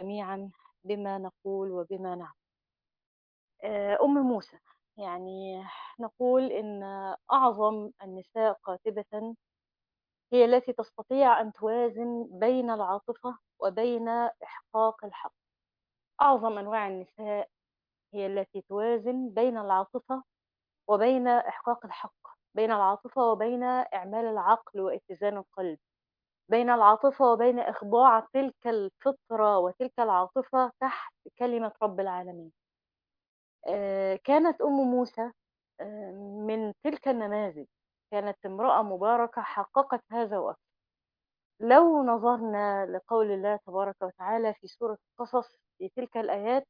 جميعًا بما نقول وبما نعمل. أم موسى، يعني نقول إن أعظم النساء قاطبةً هي التي تستطيع أن توازن بين العاطفة وبين إحقاق الحق. أعظم أنواع النساء هي التي توازن بين العاطفة وبين إحقاق الحق، بين العاطفة وبين إعمال العقل واتزان القلب، بين العاطفة وبين إخضاع تلك الفطرة وتلك العاطفة تحت كلمة رب العالمين. كانت أم موسى من تلك النماذج، كانت امرأة مباركة حققت هذا وأكثر. لو نظرنا لقول الله تبارك وتعالى في سورة القصص في تلك الآيات،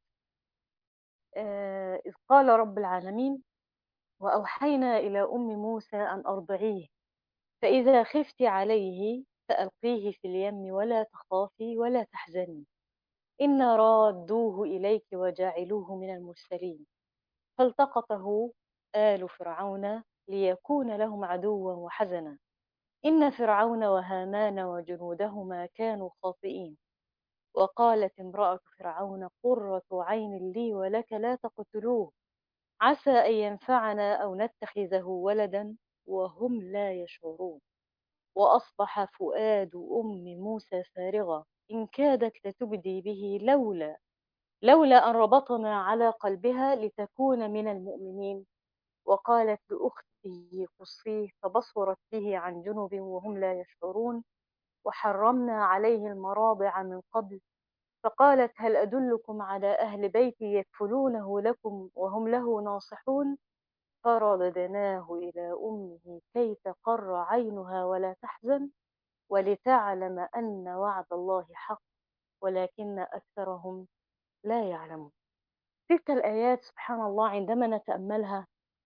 إذ قال رب العالمين: وأوحينا إلى أم موسى أن أرضعيه فإذا خفت عليه فألقيه في اليم ولا تخافي ولا تحزني إنا رادوه إليك وجاعلوه من المرسلين فالتقطه آل فرعون ليكون لهم عدوا وحزنا إن فرعون وهامان وجنودهما كانوا خاطئين وقالت امرأة فرعون قرة عين لي ولك لا تقتلوه عسى أن ينفعنا أو نتخذه ولدا وهم لا يشعرون وأصبح فؤاد أم موسى فارغا إن كادت لتبدي به لولا أن ربطنا على قلبها لتكون من المؤمنين وقالت لأخته قصيه فبصرت به عن جنب وهم لا يشعرون وحرمنا عليه المراضع من قبل فقالت هل أدلكم على أهل بيت يكفلونه لكم وهم له ناصحون فرددناه إلى أمه كي تقر عينها ولا تحزن ولتعلم أن وعد الله حق ولكن أكثرهم لا يعلمون. تلك الآيات سبحان الله عندما نتأملها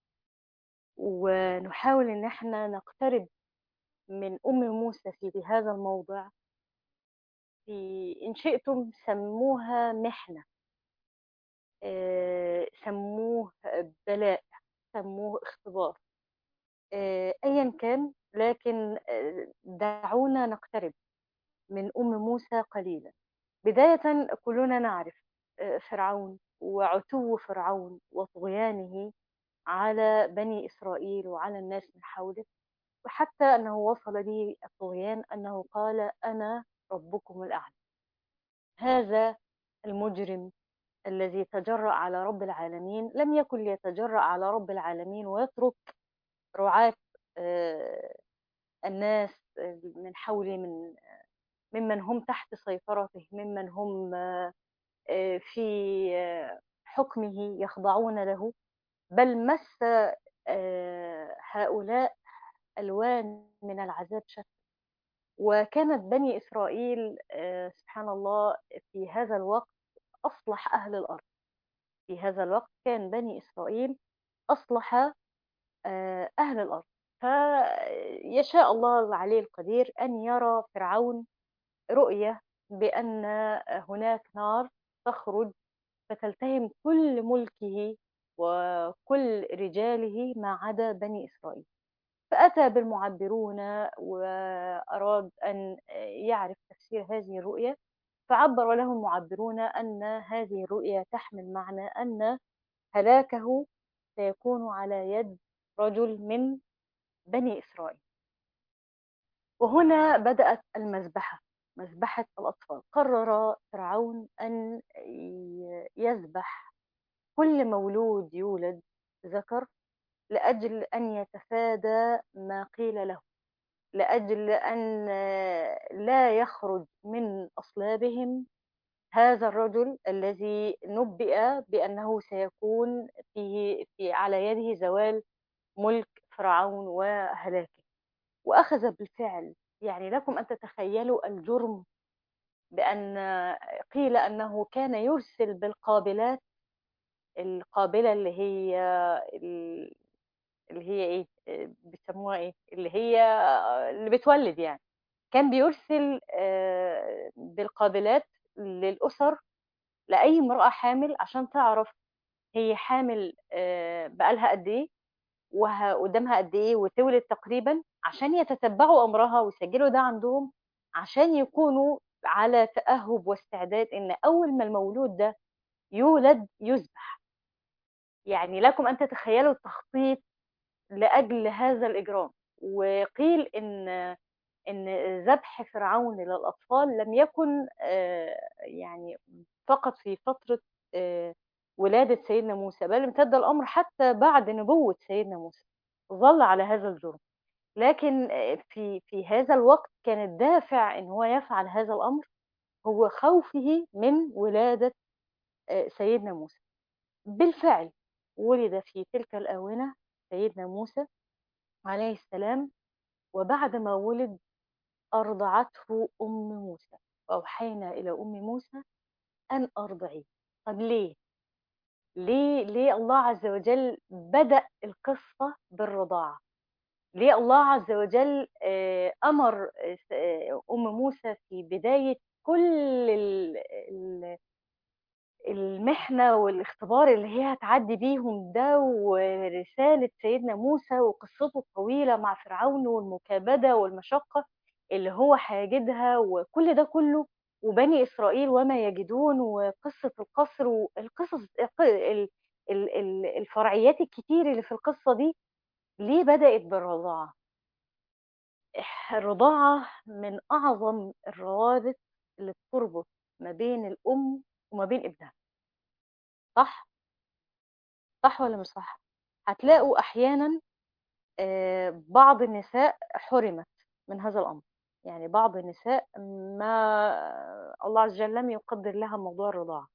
ونحاول إن احنا نقترب من أم موسى في هذا الموضع، إن شئتم سموها محنة، سموه بلاء، سموه اختبار، أيا كان، لكن دعونا نقترب من أم موسى قليلا. بداية كلنا نعرف فرعون وعتو فرعون وطغيانه على بني إسرائيل وعلى الناس من حوله، وحتى أنه وصل به الطغيان أنه قال أنا ربكم الأعلى. هذا المجرم الذي تجرأ على رب العالمين لم يكن ليتجرأ على رب العالمين ويترك رعاة آه، الناس من حوله، ممن هم تحت سيطرته، ممن هم في حكمه يخضعون له، بل مس هؤلاء ألوان من العذاب شتى. وكانت بني إسرائيل سبحان الله في هذا الوقت أصلح أهل الأرض. في هذا الوقت كان بني إسرائيل أصلح أهل الأرض. فيشاء الله العلي القدير أن يرى فرعون رؤية بأن هناك نار تخرج فتلتهم كل ملكه وكل رجاله ما عدا بني إسرائيل. فأتى بالمعبرون وأراد أن يعرف تفسير هذه الرؤية، فعبر له المعبرون أن هذه الرؤيا تحمل معنى أن هلاكه سيكون على يد رجل من بني إسرائيل. وهنا بدأت المذبحة، مذبحة الأطفال. قرر فرعون أن يذبح كل مولود يولد ذكر لأجل أن يتفادى ما قيل له، لأجل أن لا يخرج من أصلابهم هذا الرجل الذي نبئ بأنه سيكون في على يده زوال ملك فرعون وهلاكه. وأخذ بالفعل، يعني لكم أن تتخيلوا الجرم، بأن قيل أنه كان يرسل بالقابلات، القابلة اللي هي إيه، بيسموها إيه، اللي بتولد يعني. كان بيرسل بالقابلات للأسر لأي امرأة حامل عشان تعرف هي حامل بقالها قد إيه وقدامها قد إيه وتولد تقريبا، عشان يتتبعوا أمرها ويسجلوا ده عندهم، عشان يكونوا على تأهُّب واستعداد إن أول ما المولود ده يولد يُذبح. يعني لكم أن تتخيلوا التخطيط لأجل هذا الإجرام. وقيل إن ذبح فرعون للأطفال لم يكن يعني فقط في فترة آآ ولادة سيدنا موسى، بل امتد الأمر حتى بعد نبوة سيدنا موسى، ظل على هذا الجرم. لكن في هذا الوقت كان الدافع إن هو يفعل هذا الأمر هو خوفه من ولادة سيدنا موسى. بالفعل ولد في تلك الآونة سيدنا موسى عليه السلام، وبعد ما ولد أرضعته أم موسى، وأوحينا إلى أم موسى أن أرضعيه. طب ليه؟ ليه الله عز وجل بدأ القصة بالرضاعة؟ ليه الله عز وجل أمر أم موسى في بداية كل ال المحنة والاختبار اللي هي هتعدّي بيهم ده، ورسالة سيدنا موسى وقصته الطويلة مع فرعون والمكابدة والمشقة اللي هو هيجدها وكل ده كله، وبني إسرائيل وما يجدون، وقصة القصر والقصص الفرعيات الكتير اللي في القصة دي. ليه بدأت بالرضاعة؟ الرضاعة من أعظم الروابط اللي بتربط ما بين الأم وما بين ابنها. صح؟ صح والّا مش صح؟ هتلاقوا أحيانًا بعض النساء حُرمت من هذا الأمر. يعني بعض النساء ما الله عز وجل لم يقدّر لها موضوع الرضاعة.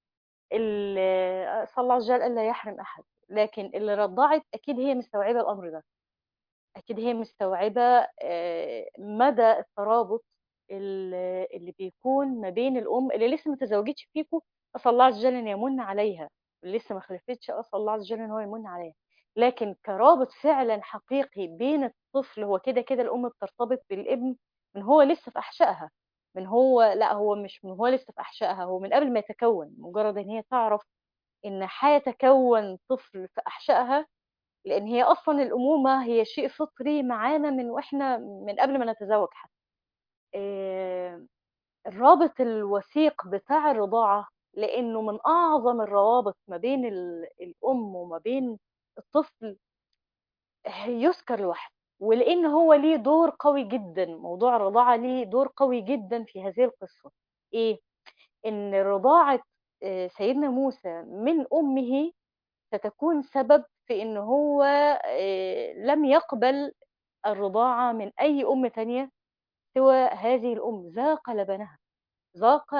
أسأل الله عز وجل ألا يحرم أحد، لكن اللي رضّعت أكيد هي مستوعبة الأمر ده. أكيد هي مستوعبة مدى الترابط ال اللي بيكون ما بين الأم اللي لسه ما تزوجتش فيكم. أسأل الله عز وجل أن يمُن عليها، اللي لسه ما خلفتش أسأل الله عز وجل إن هو يمُن عليها. لكن كرابط فعلًا حقيقي بين الطفل، هو كده الأم بترتبط بالابن من هو لسه في أحشائها. من هو لأ، هو مش من هو لسه في أحشائها، هو من قبل ما يتكوّن، مجرد إن هي تعرف إن هيتكوّن طفل في أحشائها. لإن هي أصلًا الأمومة هي شيء فطري معانا من وإحنا من قبل ما نتزوج حتى. آآ الرابط الوثيق بتاع الرضاعة، لإنه من أعظم الروابط ما بين الأم وما بين الطفل يُذكر لوحده. ولإن هو ليه دور قوي جدًا، موضوع الرضاعة ليه دور قوي جدًا في هذه القصة. إيه؟ إن رضاعة سيدنا موسى من أمه ستكون سبب في إن هو لم يقبل الرضاعة من أي أم تانية سوى هذه الأم. ذاق لبنها، ذاق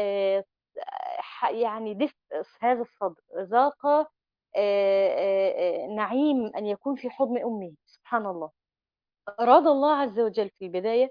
يعني دفء هذا الصدر، ذاق نعيم أن يكون في حضن أمه. سبحان الله. أراد الله عز وجل في البداية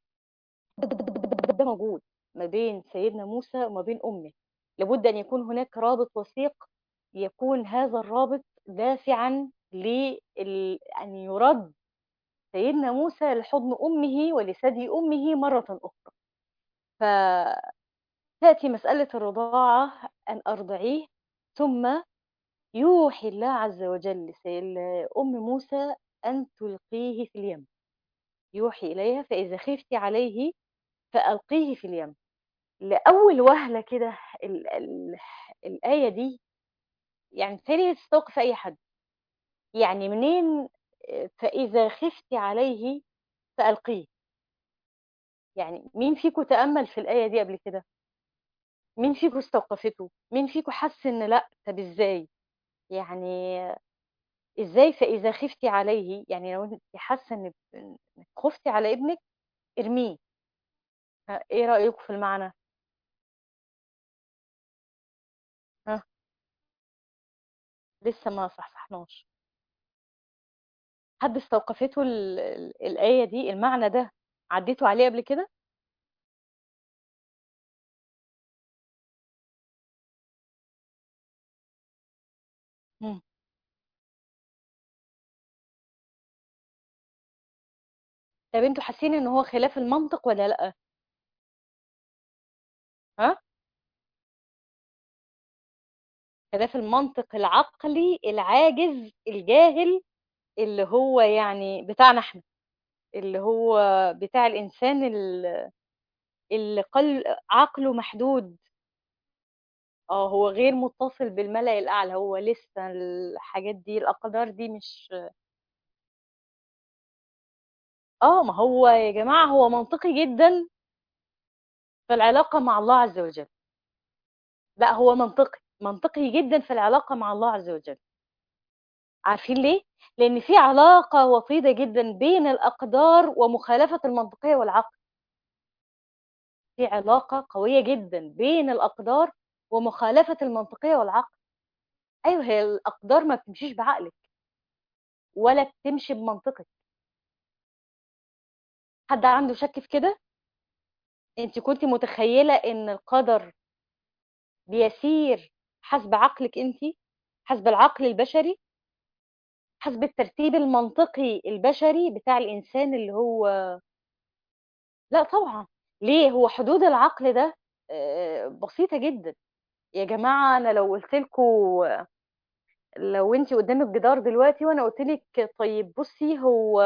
ده موجود ما بين سيدنا موسى وما بين أمه. لابد أن يكون هناك رابط وثيق، يكون هذا الرابط دافعًا أن يُرَد سيدنا موسى لحضن أمه ولثدي أمه مرةً أخرى. فتأتي مسألة الرضاعة أن أرضعيه، ثم يوحي الله عز وجل لأم موسى أن تلقيه في اليم. يوحي إليها فإذا خفتِ عليه فألقيه في اليم. لأول وهلة كده الآية دي يعني بيتهيأ لي تستوقف أي حد. يعني منين فإذا خفتِ عليه فألقيه؟ يعني مين فيكم تأمَّل في الآية دي قبل كده؟ مين فيكم استوقفته؟ مين فيكم حس إن لأ، طب إزاي؟ يعني إزاي فإذا خفتِ عليه؟ يعني لو أنتِ حاسة إنِّك خُفتِ على ابنِك ارميه. إيه رأيكم في المعنى؟ ها، لسه ما صحصحناش. حد استوقفته الآية دي، المعنى ده، عدّيتوا عليه قبل كده؟ إمم. طب أنتم حاسين إن هو خلاف المنطق والّا لأ؟ ها؟ خلاف المنطق العقلي العاجز الجاهل، اللي هو يعني بتاعنا إحنا، اللي هو بتاع الإنسان اللي عقله محدود. هو غير متصل بالملأ الأعلى، هو لسه الحاجات دي، الأقدار دي مش. ما هو يا جماعة هو منطقي جدا في العلاقة مع الله عز وجل. لا، هو منطقي جدا في العلاقة مع الله عز وجل. عارفين ليه؟ لأن في علاقة وطيدة جدا بين الأقدار ومخالفة المنطقية والعقل. في علاقة قوية جدا بين الأقدار ومخالفة المنطقية والعقل. أيوه، هي الأقدار ما بتمشيش بعقلك ولا بتمشي بمنطقك. حد عنده شك في كده؟ انت كنت متخيلة ان القدر بيسير حسب عقلك انت، حسب العقل البشري، حسب الترتيب المنطقي البشري بتاع الإنسان اللي هو. لا طبعا. ليه؟ هو حدود العقل ده بسيطة جدا. يا جماعة أنا لو قلت لكم، لو أنت قدامك جدار دلوقتي وأنا قلت لك طيب بصي، هو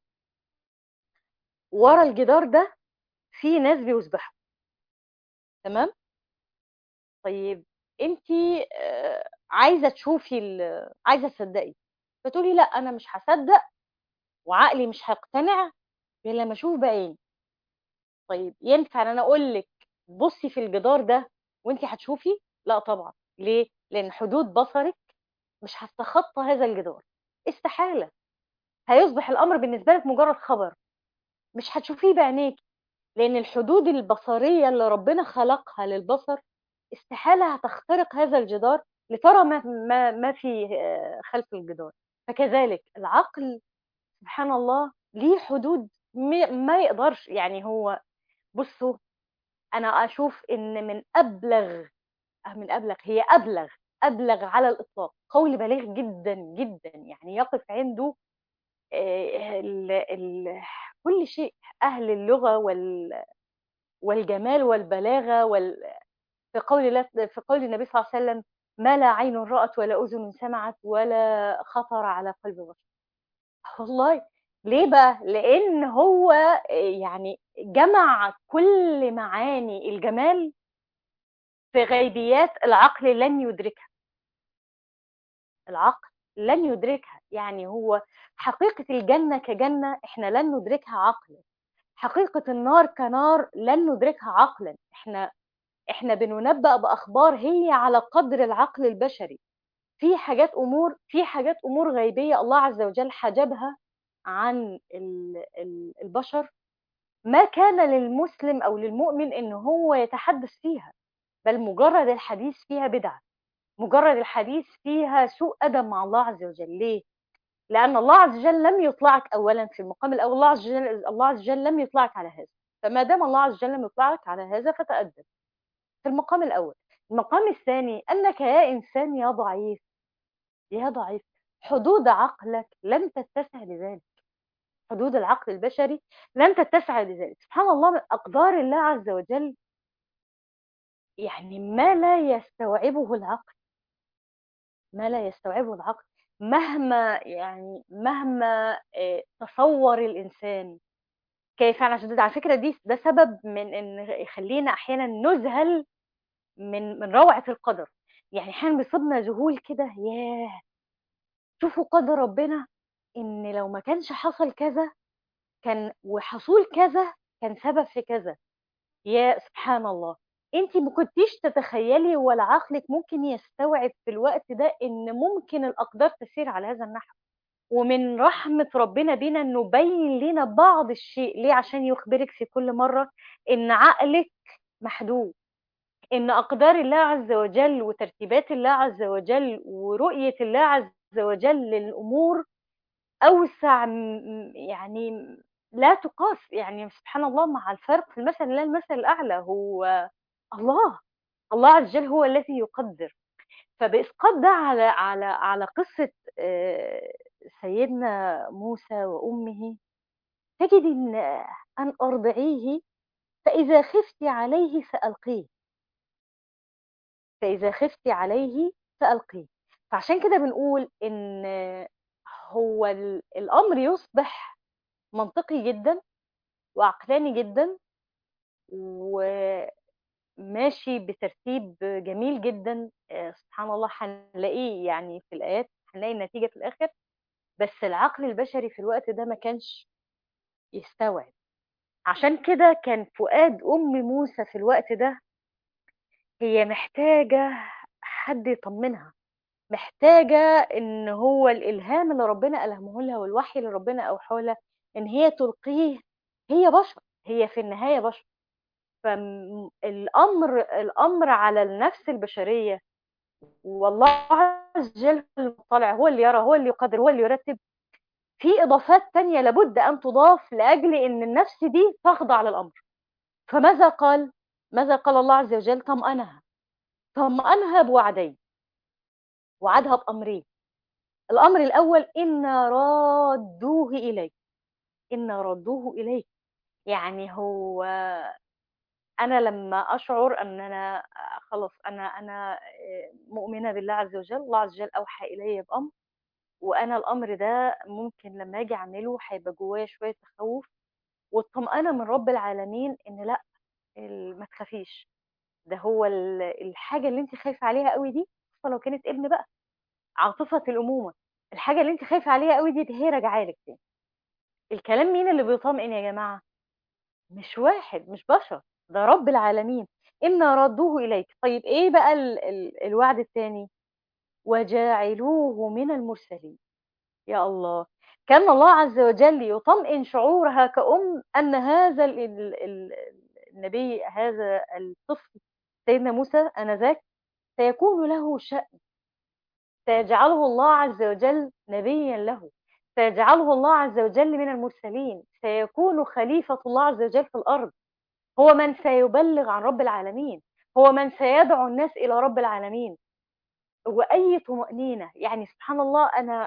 ورا الجدار ده في ناس بيسبحوا، تمام؟ طيب أنت عايزة تشوفي عايزة تصدقي، فتقولي لا أنا مش هصدق وعقلي مش هيقتنع غير لما أشوف بعيني. طيب ينفع ان انا اقول لك بصي في الجدار ده وانت هتشوفي؟ لا طبعا. ليه؟ لان حدود بصرك مش هتتخطى هذا الجدار. استحالة. هيصبح الامر بالنسبة لك مجرد خبر، مش هتشوفيه بعينيك. لان الحدود البصرية اللي ربنا خلقها للبصر استحالة هتخترق هذا الجدار لترى ما في خلف الجدار. فكذلك العقل سبحان الله ليه حدود ما يقدرش. يعني هو، بصوا، انا اشوف ان هي ابلغ على الاطلاق، قول بليغ جدا جدا، يعني يقف عنده كل شيء. اهل اللغه والجمال والبلاغه في قول النبي صلى الله عليه وسلم: ما لا عين رأت ولا أذن سمعت ولا خطر على قلب بشر. والله. ليه بقى؟ لأن هو يعني جمع كل معاني الجمال في غيبيات العقل لن يدركها. العقل لن يدركها. يعني هو حقيقة الجنة كجنة احنا لن ندركها عقلا. حقيقة النار كنار لن ندركها عقلا. احنا بننبأ بأخبار هي على قدر العقل البشري. في حاجات أمور غيبية الله عز وجل حجبها عن البشر، ما كان للمسلم أو للمؤمن إن هو يتحدث فيها، بل مجرد الحديث فيها بدعة. مجرد الحديث فيها سوء أدب مع الله عز وجل. ليه؟ لأن الله عز وجل لم يطلعك أولا في المقام الأول. الله عز وجل لم يطلعك على هذا. فما دام الله عز وجل لم يطلعك على هذا فتأدب في المقام الأول. المقام الثاني أنك يا إنسان يا ضعيف، يا ضعيف، حدود عقلك لن تتسع لذلك. حدود العقل البشري لن تتسع لذلك. سبحان الله، من أقدار الله عز وجل يعني ما لا يستوعبه العقل. ما لا يستوعبه العقل. مهما تصور الإنسان كيف فعلا شديد. على فكرة ده سبب من إن يخلينا أحيانا نذهل من روعة القدر. يعني أحيانا بيصيبنا ذهول كده، ياه، شوفوا قدر ربنا، إن لو ما كانش حصل كذا كان وحصول كذا كان سبب في كذا. يا سبحان الله. انت ما كنتيش تتخيلي ولا عقلك ممكن يستوعب في الوقت ده ان ممكن الاقدار تسير على هذا النحو. ومن رحمة ربنا بينا انه يبين لنا بعض الشيء. ليه؟ عشان يخبرك في كل مرة ان عقلك محدود، ان اقدار الله عز وجل وترتيبات الله عز وجل ورؤية الله عز وجل للامور اوسع يعني لا تقاس. يعني سبحان الله، مع الفرق في المثل لا المثل الاعلى هو الله. الله عز وجل هو الذي يقدر. فبإسقاط ده على قصة آه، سيدنا موسى وأمه، تجد أن أرضعيه فإذا خفت عليه فألقيه. فإذا خفت عليه فألقيه. فعشان كده بنقول إن هو الأمر يصبح منطقي جدا وعقلاني جدا وماشي بترتيب جميل جدًا، سبحان الله هنلاقيه يعني في الآيات، هنلاقي النتيجة في الآخر، بس العقل البشري في الوقت ده ما كانش يستوعب. عشان كده كان فؤاد أم موسى في الوقت ده هي محتاجة حد يطمنها، محتاجة إن هو الإلهام اللي ربنا ألهمه لها والوحي اللي ربنا أوحاه لها إن هي تلقيه. هي بشر، هي في النهاية بشر. الأمر على النفس البشرية، والله عز وجل المطلع هو اللي يرى، هو اللي يقدر، هو اللي يرتب. في إضافات تانية لابد أن تضاف لأجل إن النفس دي تخضع للأمر. فماذا قال؟ ماذا قال الله عز وجل؟ طمأنها، طمأنها بوعدين، وعدها بأمرين. الأمر الأول إنا رادوه إليك، إنا ردوه إليك. يعني هو أنا لما أشعر أن أنا خلاص أنا مؤمنة بالله عز وجل، الله عز وجل أوحى إلي بأمر، وأنا الأمر ده ممكن لما أجي أعمله هيبقى جوايا شوية تخوف، والطمأنة من رب العالمين إن لأ، ما تخافيش. ده هو الحاجة اللي أنتِ خايفة عليها أوي دي، خصوصًا لو كانت ابن بقى، عاطفة الأمومة، الحاجة اللي أنتِ خايفة عليها أوي دي هي راجعة لِك تاني. الكلام مين اللي بيطمئن يا جماعة؟ مش واحد، مش بشر، ده رب العالمين. إنا ردوه إليك. طيب إيه بقى الوعد التاني؟ وجاعلوه من المرسلين. يا الله! كان الله عز وجل يطمئن شعورها كأم أن هذا النبي، هذا الطفل سيدنا موسى آنذاك سيكون له شأن، سيجعله الله عز وجل نبيًا له، سيجعله الله عز وجل من المرسلين، سيكون خليفة الله عز وجل في الأرض، هو من سيبلغ عن رب العالمين، هو من سيدعو الناس إلى رب العالمين. وأي طمأنينة، يعني سبحان الله، أنا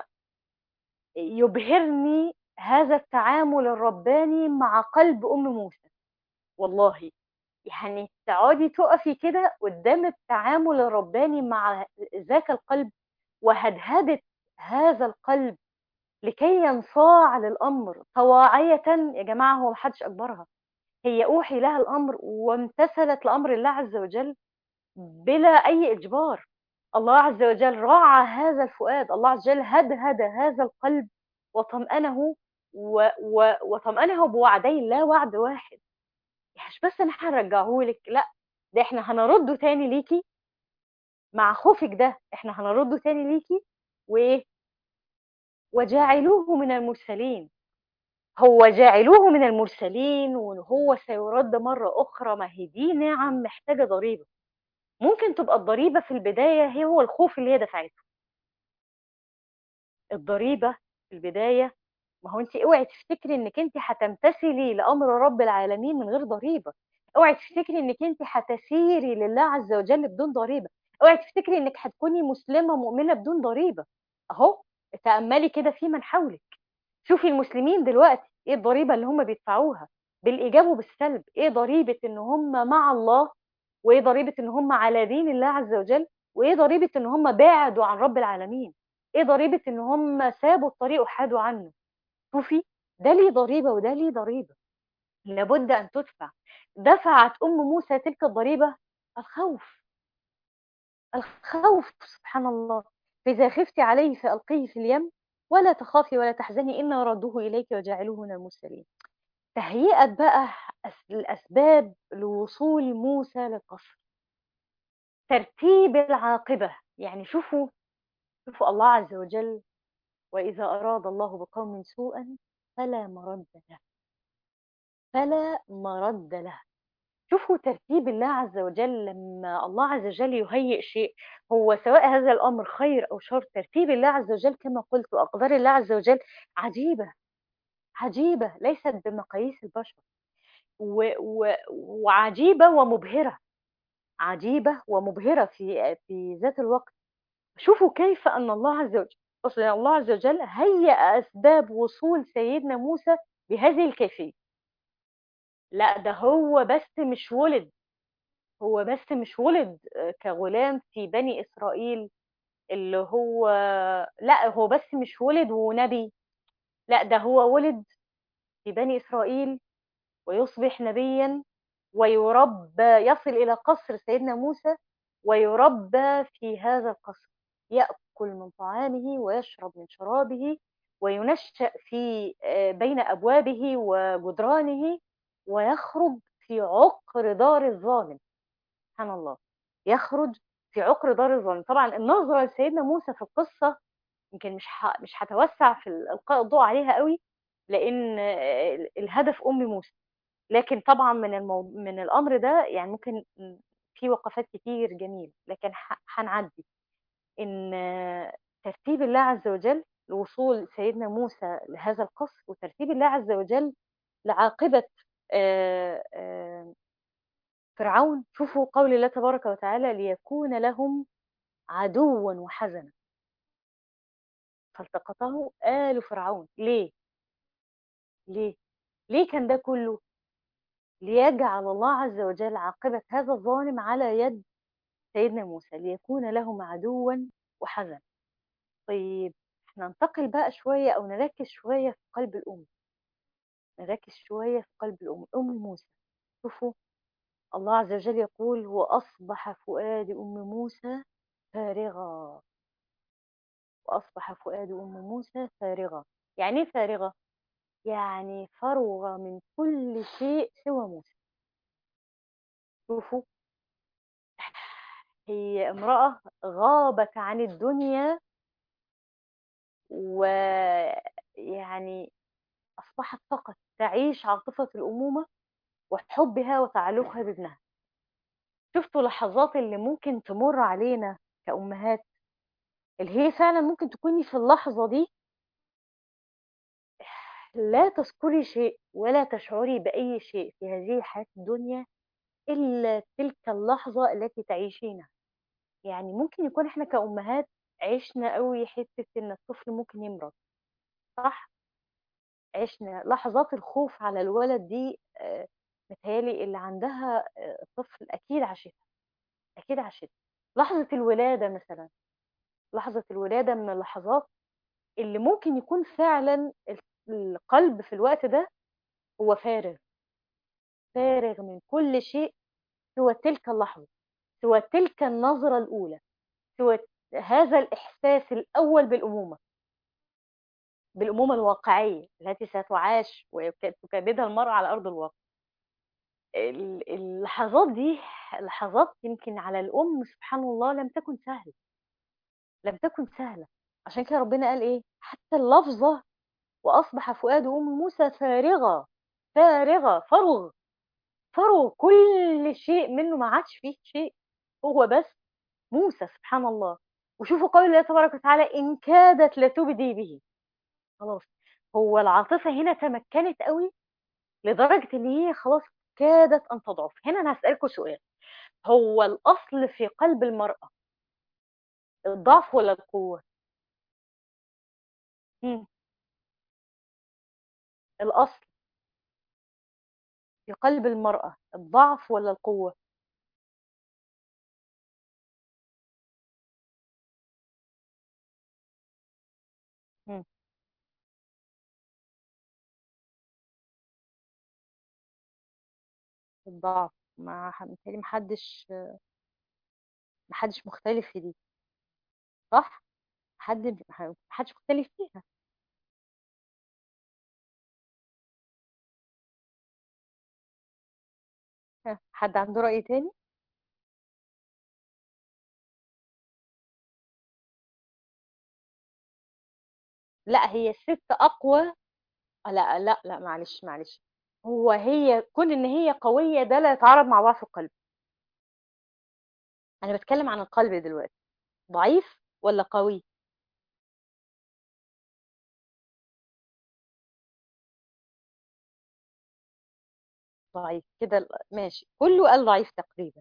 يبهرني هذا التعامل الرباني مع قلب أم موسى، والله. يعني تقعدي تقفي كده قدام التعامل الرباني مع ذاك القلب وهدهدة هذا القلب لكي ينصاع للأمر طواعية. يا جماعة هو محدش أجبرها، هي أوحي لها الأمر وامتثلت لأمر الله عز وجل بلا أي إجبار. الله عز وجل راعى هذا الفؤاد، الله عز وجل هدهد هذا القلب وطمأنه، وطمأنه بوعدين لا وعد واحد. مش بس إن إحنا هنرجعه لِك، لأ، ده إحنا هنرده تاني ليكِ، مع خوفِك ده إحنا هنرده تاني ليكِ. وإيه؟ وجاعلوه من المرسلين. هو جاعلوه من المرسلين وإن هو سيُرَد مرة أخرى، ما هي دي نِعَم محتاجة ضريبة. ممكن تبقى الضريبة في البداية هو الخوف اللي هي دفعته. الضريبة في البداية، ما هو أنتِ اوعي تفتكري إنِّك أنتِ هتمتثلي لأمر رب العالمين من غير ضريبة، اوعي تفتكري إنِّك أنتِ هتسيري لله عز وجل بدون ضريبة، اوعي تفتكري إنِّك هتكوني مسلمة مؤمنة بدون ضريبة. أهو تأملي كده في من حولِك، شوفي المسلمين دلوقتي إيه الضريبة اللي هم بيدفعوها بالإيجاب وبالسلب، إيه ضريبة إن هم مع الله، وإيه ضريبة إن هم على دين الله عز وجل، وإيه ضريبة إن هم بعدوا عن رب العالمين، إيه ضريبة إن هم سابوا الطريق وحادوا عنه. شوفي، ده ليه ضريبة وده ليه ضريبة، لابد أن تدفع. دفعت أم موسى تلك الضريبة، الخوف، الخوف، سبحان الله. فإذا خفت عليه فألقيه في اليم ولا تخافي ولا تحزني إنا ردوه إليك وجاعلوه من المرسلين. تهيئة بقى الأسباب لوصول موسى للقصر، ترتيب العاقبة. يعني شوفوا الله عز وجل، وإذا أراد الله بقوم سوءا فلا مرد له، فلا مرد له. شوفوا ترتيب الله عز وجل لما الله عز وجل يهيئ شيء، هو سواء هذا الأمر خير أو شر، ترتيب الله عز وجل كما قلت وأقدار الله عز وجل عجيبة، عجيبة ليست بمقاييس البشر، وعجيبة ومبهرة، عجيبة ومبهرة في ذات الوقت. شوفوا كيف أن الله عز وجل، أصل الله عز وجل هيأ أسباب وصول سيدنا موسى بهذه الكيفية. لا ده هو بس مش ولد، هو بس مش ولد كغلام في بني إسرائيل، اللي هو لأ هو بس مش ولد ونبي، لأ ده هو ولد في بني إسرائيل ويصبح نبيًا ويُربّى، يصل إلى قصر سيدنا موسى ويُربّى في هذا القصر، يأكل من طعامه ويشرب من شرابه ويُنشّأ في بين أبوابه وجدرانه، ويخرج في عُقر دار الظالم، سبحان الله، يخرج في عُقر دار الظالم. طبعًا النظرة لسيدنا موسى في القصة يمكن مش هاتوسّع في إلقاء الضوء عليها أوي، لإن الهدف أم موسى. لكن طبعًا من الأمر ده يعني ممكن في وقفات كتير جميلة، لكن هنعدّي إن ترتيب الله عز وجل لوصول سيدنا موسى لهذا القصر، وترتيب الله عز وجل لعاقبة فرعون. شوفوا قول الله تبارك وتعالى: ليكون لهم عدوًا وحزنًا، فالتقطه آل فرعون. ليه؟ ليه؟ ليه كان ده كله؟ ليجعل الله عز وجل عاقبة هذا الظالم على يد سيدنا موسى، ليكون لهم عدوا وحزنا. طيب احنا ننتقل بقى شوية أو نركز شوية في قلب الأم، نركز شوية في قلب الأم، أم موسى. شوفوا الله عز وجل يقول: وأصبح فؤاد أم موسى فارغا. وأصبح فؤاد أم موسى فارغا. يعني إيه فارغة؟ يعني فرغ من كل شيء سوى موسى. شوفوا، هي امرأة غابت عن الدنيا، ويعني أصبحت فقط تعيش عاطفة الأمومة وحبها وتعلقها بابنها. شفتوا لحظات اللي ممكن تمر علينا كأمهات، اللي هي فعلا ممكن تكوني في اللحظة دي لا تذكري شيء ولا تشعري بأي شيء في هذه الحياة الدنيا إلا تلك اللحظة التي تعيشينها. يعني ممكن يكون احنا كأمهات عشنا قوي حتة إن الطفل ممكن يمرض، صح؟ عشنا لحظات الخوف على الولد دي. متهيألي اللي عندها طفل أكيد عاشتها، أكيد عاشتها. لحظة الولادة مثلًا، لحظة الولادة من اللحظات اللي ممكن يكون فعلًا القلب في الوقت ده هو فارغ، فارغ من كل شيء سوى تلك اللحظة، سوى تلك النظرة الأولى، سوى هذا الإحساس الأول بالأمومة، بالأمومة الواقعية التي ستُعاش تكابدها المرأة على أرض الواقع. اللحظات دي لحظات يمكن على الأم سبحان الله لم تكن سهلة، لم تكن سهلة. عشان كده ربنا قال إيه؟ حتى اللفظة: وأصبح فؤاد أم موسى فارغة، فارغة، فَرُغ، فَرُغ، كل شيء منه ما عادش فيه شيء، هو بس موسى سبحان الله. وشوفوا قول الله تبارك وتعالى: إن كادت لتبدي به. خلاص، هو العاطفة هنا تمكنت أوي لدرجة إن هي خلاص كادت أن تضعف. هنا أنا هاسألكم سؤال: هو الأصل في قلب المرأة الضعف والّا القوة؟ إمم، الأصل في قلب المرأة الضعف والّا القوة؟ إمم، الضعف. متهيأ لي ما حدش مختلف في دي، صح؟ ما حدش مختلف فيها. ها، حد عنده رأي تاني؟ لأ، هي الست أقوى. لأ، لأ، لأ، معلش، معلش. هي كون إن هي قوية ده لا يتعارض مع ضعف القلب. أنا باتكلم عن القلب دلوقتي، ضعيف والّا قوي؟ ضعيف كده ماشي، كله قال ضعيف تقريبًا،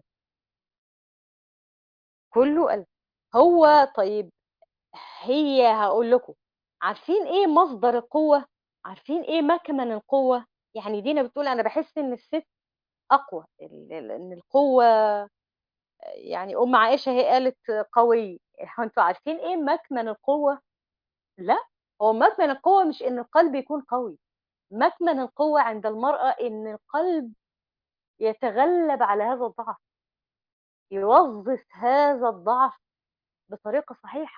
كله قال. هو طيب، هاقول لكم، عارفين إيه مصدر القوة؟ عارفين إيه مكمن القوة؟ يعني دينا بتقول أنا باحس إن الست أقوى، إن القوة، يعني أم عائشة هي قالت قوي. هو أنتم عارفين إيه مكمن القوة؟ لأ، هو مكمن القوة مش إن القلب يكون قوي، مكمن القوة عند المرأة إن القلب يتغلب على هذا الضعف، يوظّف هذا الضعف بطريقة صحيحة،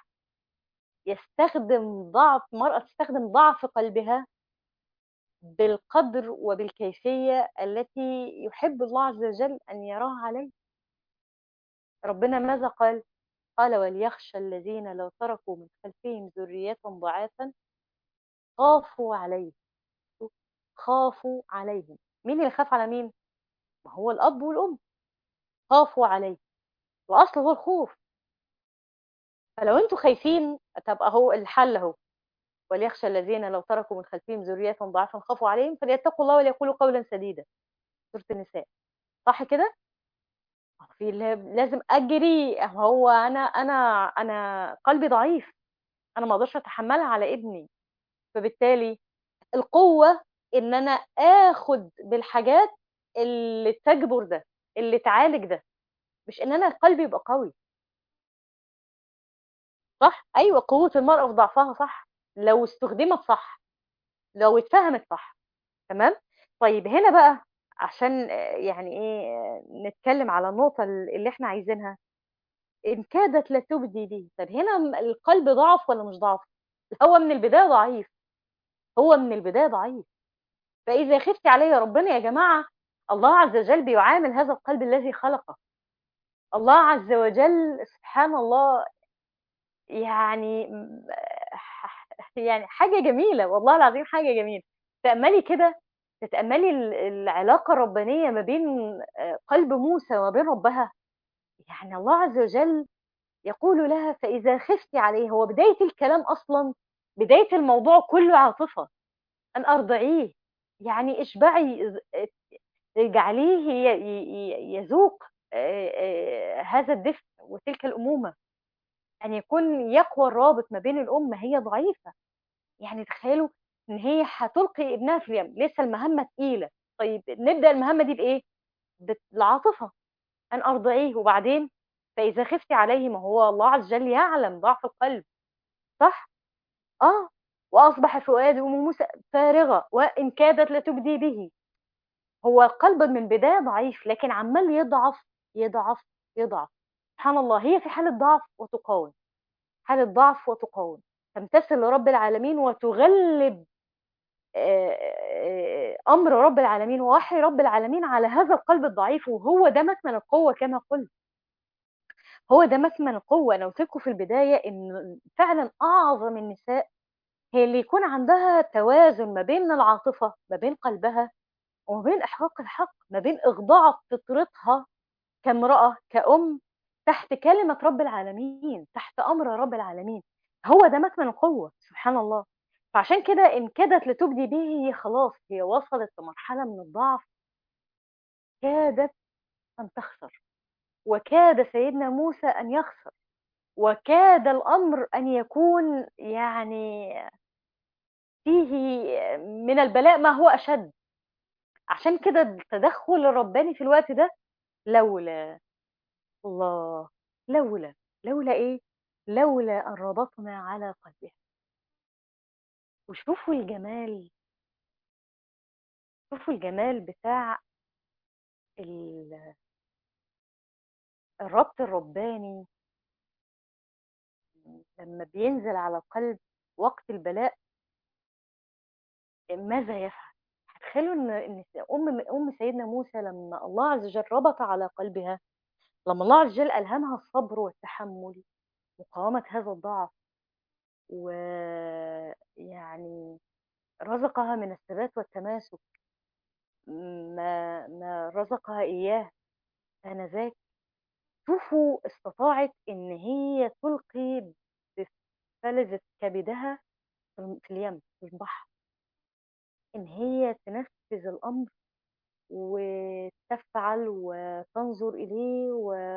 المرأة تستخدم ضعف قلبها بالقدر وبالكيفية التي يحب الله عز وجل أن يراها عليه. ربنا ماذا قال؟ قال: "وليخشى الذين لو تركوا من خلفهم ذريةً ضعافًا خافوا عليهم." خافوا عليهم. مين اللي خاف على مين؟ ما هو الأب والأم، خافوا عليه، وأصله هو الخوف. فلو أنتم خايفين، طب أهو الحل أهو: "وليخشى الذين لو تركوا من خلفهم ذريةً ضعافًا خافوا عليهم فليتقوا الله وليقولوا قولًا سديدا." سورة النساء، صح كده؟ في لازم أجري، هو أنا قلبي ضعيف، أنا ما أقدرش أتحمّلها على ابني، فبالتالي القوة إن أنا آخُد بالحاجات اللي تجبر ده، اللي تعالج ده، مش إن أنا قلبي يبقى قوي. صح، أيوه، قوة المرأة في ضعفها، صح، لو استُخدمت صح، لو اتفهمت صح، تمام. طيب هنا بقى عشان يعني إيه، نتكلّم على النقطة اللي إحنا عايزينها، إن كادت لتُبدي به. طب هنا القلب ضعف والّا مش ضعف؟ هو من البداية ضعيف، هو من البداية ضعيف. فإذا خِفْتِ عليه، ربنا يا جماعة الله عز وجل بيعامل هذا القلب الذي خلقه. الله عز وجل سبحان الله، يعني يعني حاجة جميلة، والله العظيم حاجة جميلة. تأملي كده، تتأملي العلاقة الربانية ما بين قلب موسى وما بين ربها. يعني الله عز وجل يقول لها: "فإذا خِفْتِ عليه." هو بداية الكلام أصلًا، بداية الموضوع كلّه عاطفة، أن أرضعيه، يعني اشبعي، اجعليه يذوق هذا الدفء وتلك الأمومة، أن يكون يقوى الرابط ما بين الأم، هي ضعيفة. يعني تخيلوا إن هي هتلقي ابنها في اليم، لسه المهمة تقيلة. طيب نبدأ المهمة دي بإيه؟ بالعاطفة، أن أرضعيه، وبعدين فإذا خفتِ عليه، ما هو الله عز وجل يعلم ضعف القلب، صح؟ آه، وأصبح فؤاد أم موسى فارغة وإن كادت لتبدي به. هو القلب من البداية ضعيف، لكن عمّال يضعف، يضعف، يضعف. سبحان الله، هي في حالة ضعف وتقاوم، حالة ضعف وتقاوم، تمتثل لرب العالمين وتغلِّب أمر رب العالمين ووحي رب العالمين على هذا القلب الضعيف. وهو ده مكمن القوة كما قُلت، هو ده مكمن القوة. أنا قُلت لكم في البداية إن فعلًا أعظم النساء هي اللي يكون عندها توازن ما بين العاطفة، ما بين قلبها، وما بين إحقاق الحق، ما بين إخضاع فطرتها كامرأة، كأم، تحت كلمة رب العالمين، تحت أمر رب العالمين. هو ده مكمن القوة، سبحان الله. فعشان كده إن كادت لتبدي به، هي خلاص، هي وصلت لمرحلة من الضعف، كادت أن تخسر، وكاد سيدنا موسى أن يخسر، وكاد الأمر أن يكون يعني فيه من البلاء ما هو أشد. عشان كده التدخل الرباني في الوقت ده، لولا الله، لولا إيه؟ لولا أن ربطنا على قلبها. وشوفوا الجمال، شوفوا الجمال بتاع ال الربط الرباني لمّا بينزل على القلب وقت البلاء، ماذا يفعل؟ هتخيلوا إن أم سيدنا موسى لمّا الله عز وجل ربط على قلبها، لمّا الله عز وجل ألهمها الصبر والتحمل، مقاومة هذا الضعف، ويعني رزقها من الثبات والتماسك ما رزقها إياه آنذاك. شوفوا استطاعت إن هي تلقي بفلذة كبدها في اليم، في البحر، إن هي تنفذ الأمر وتفعل وتنظر إليه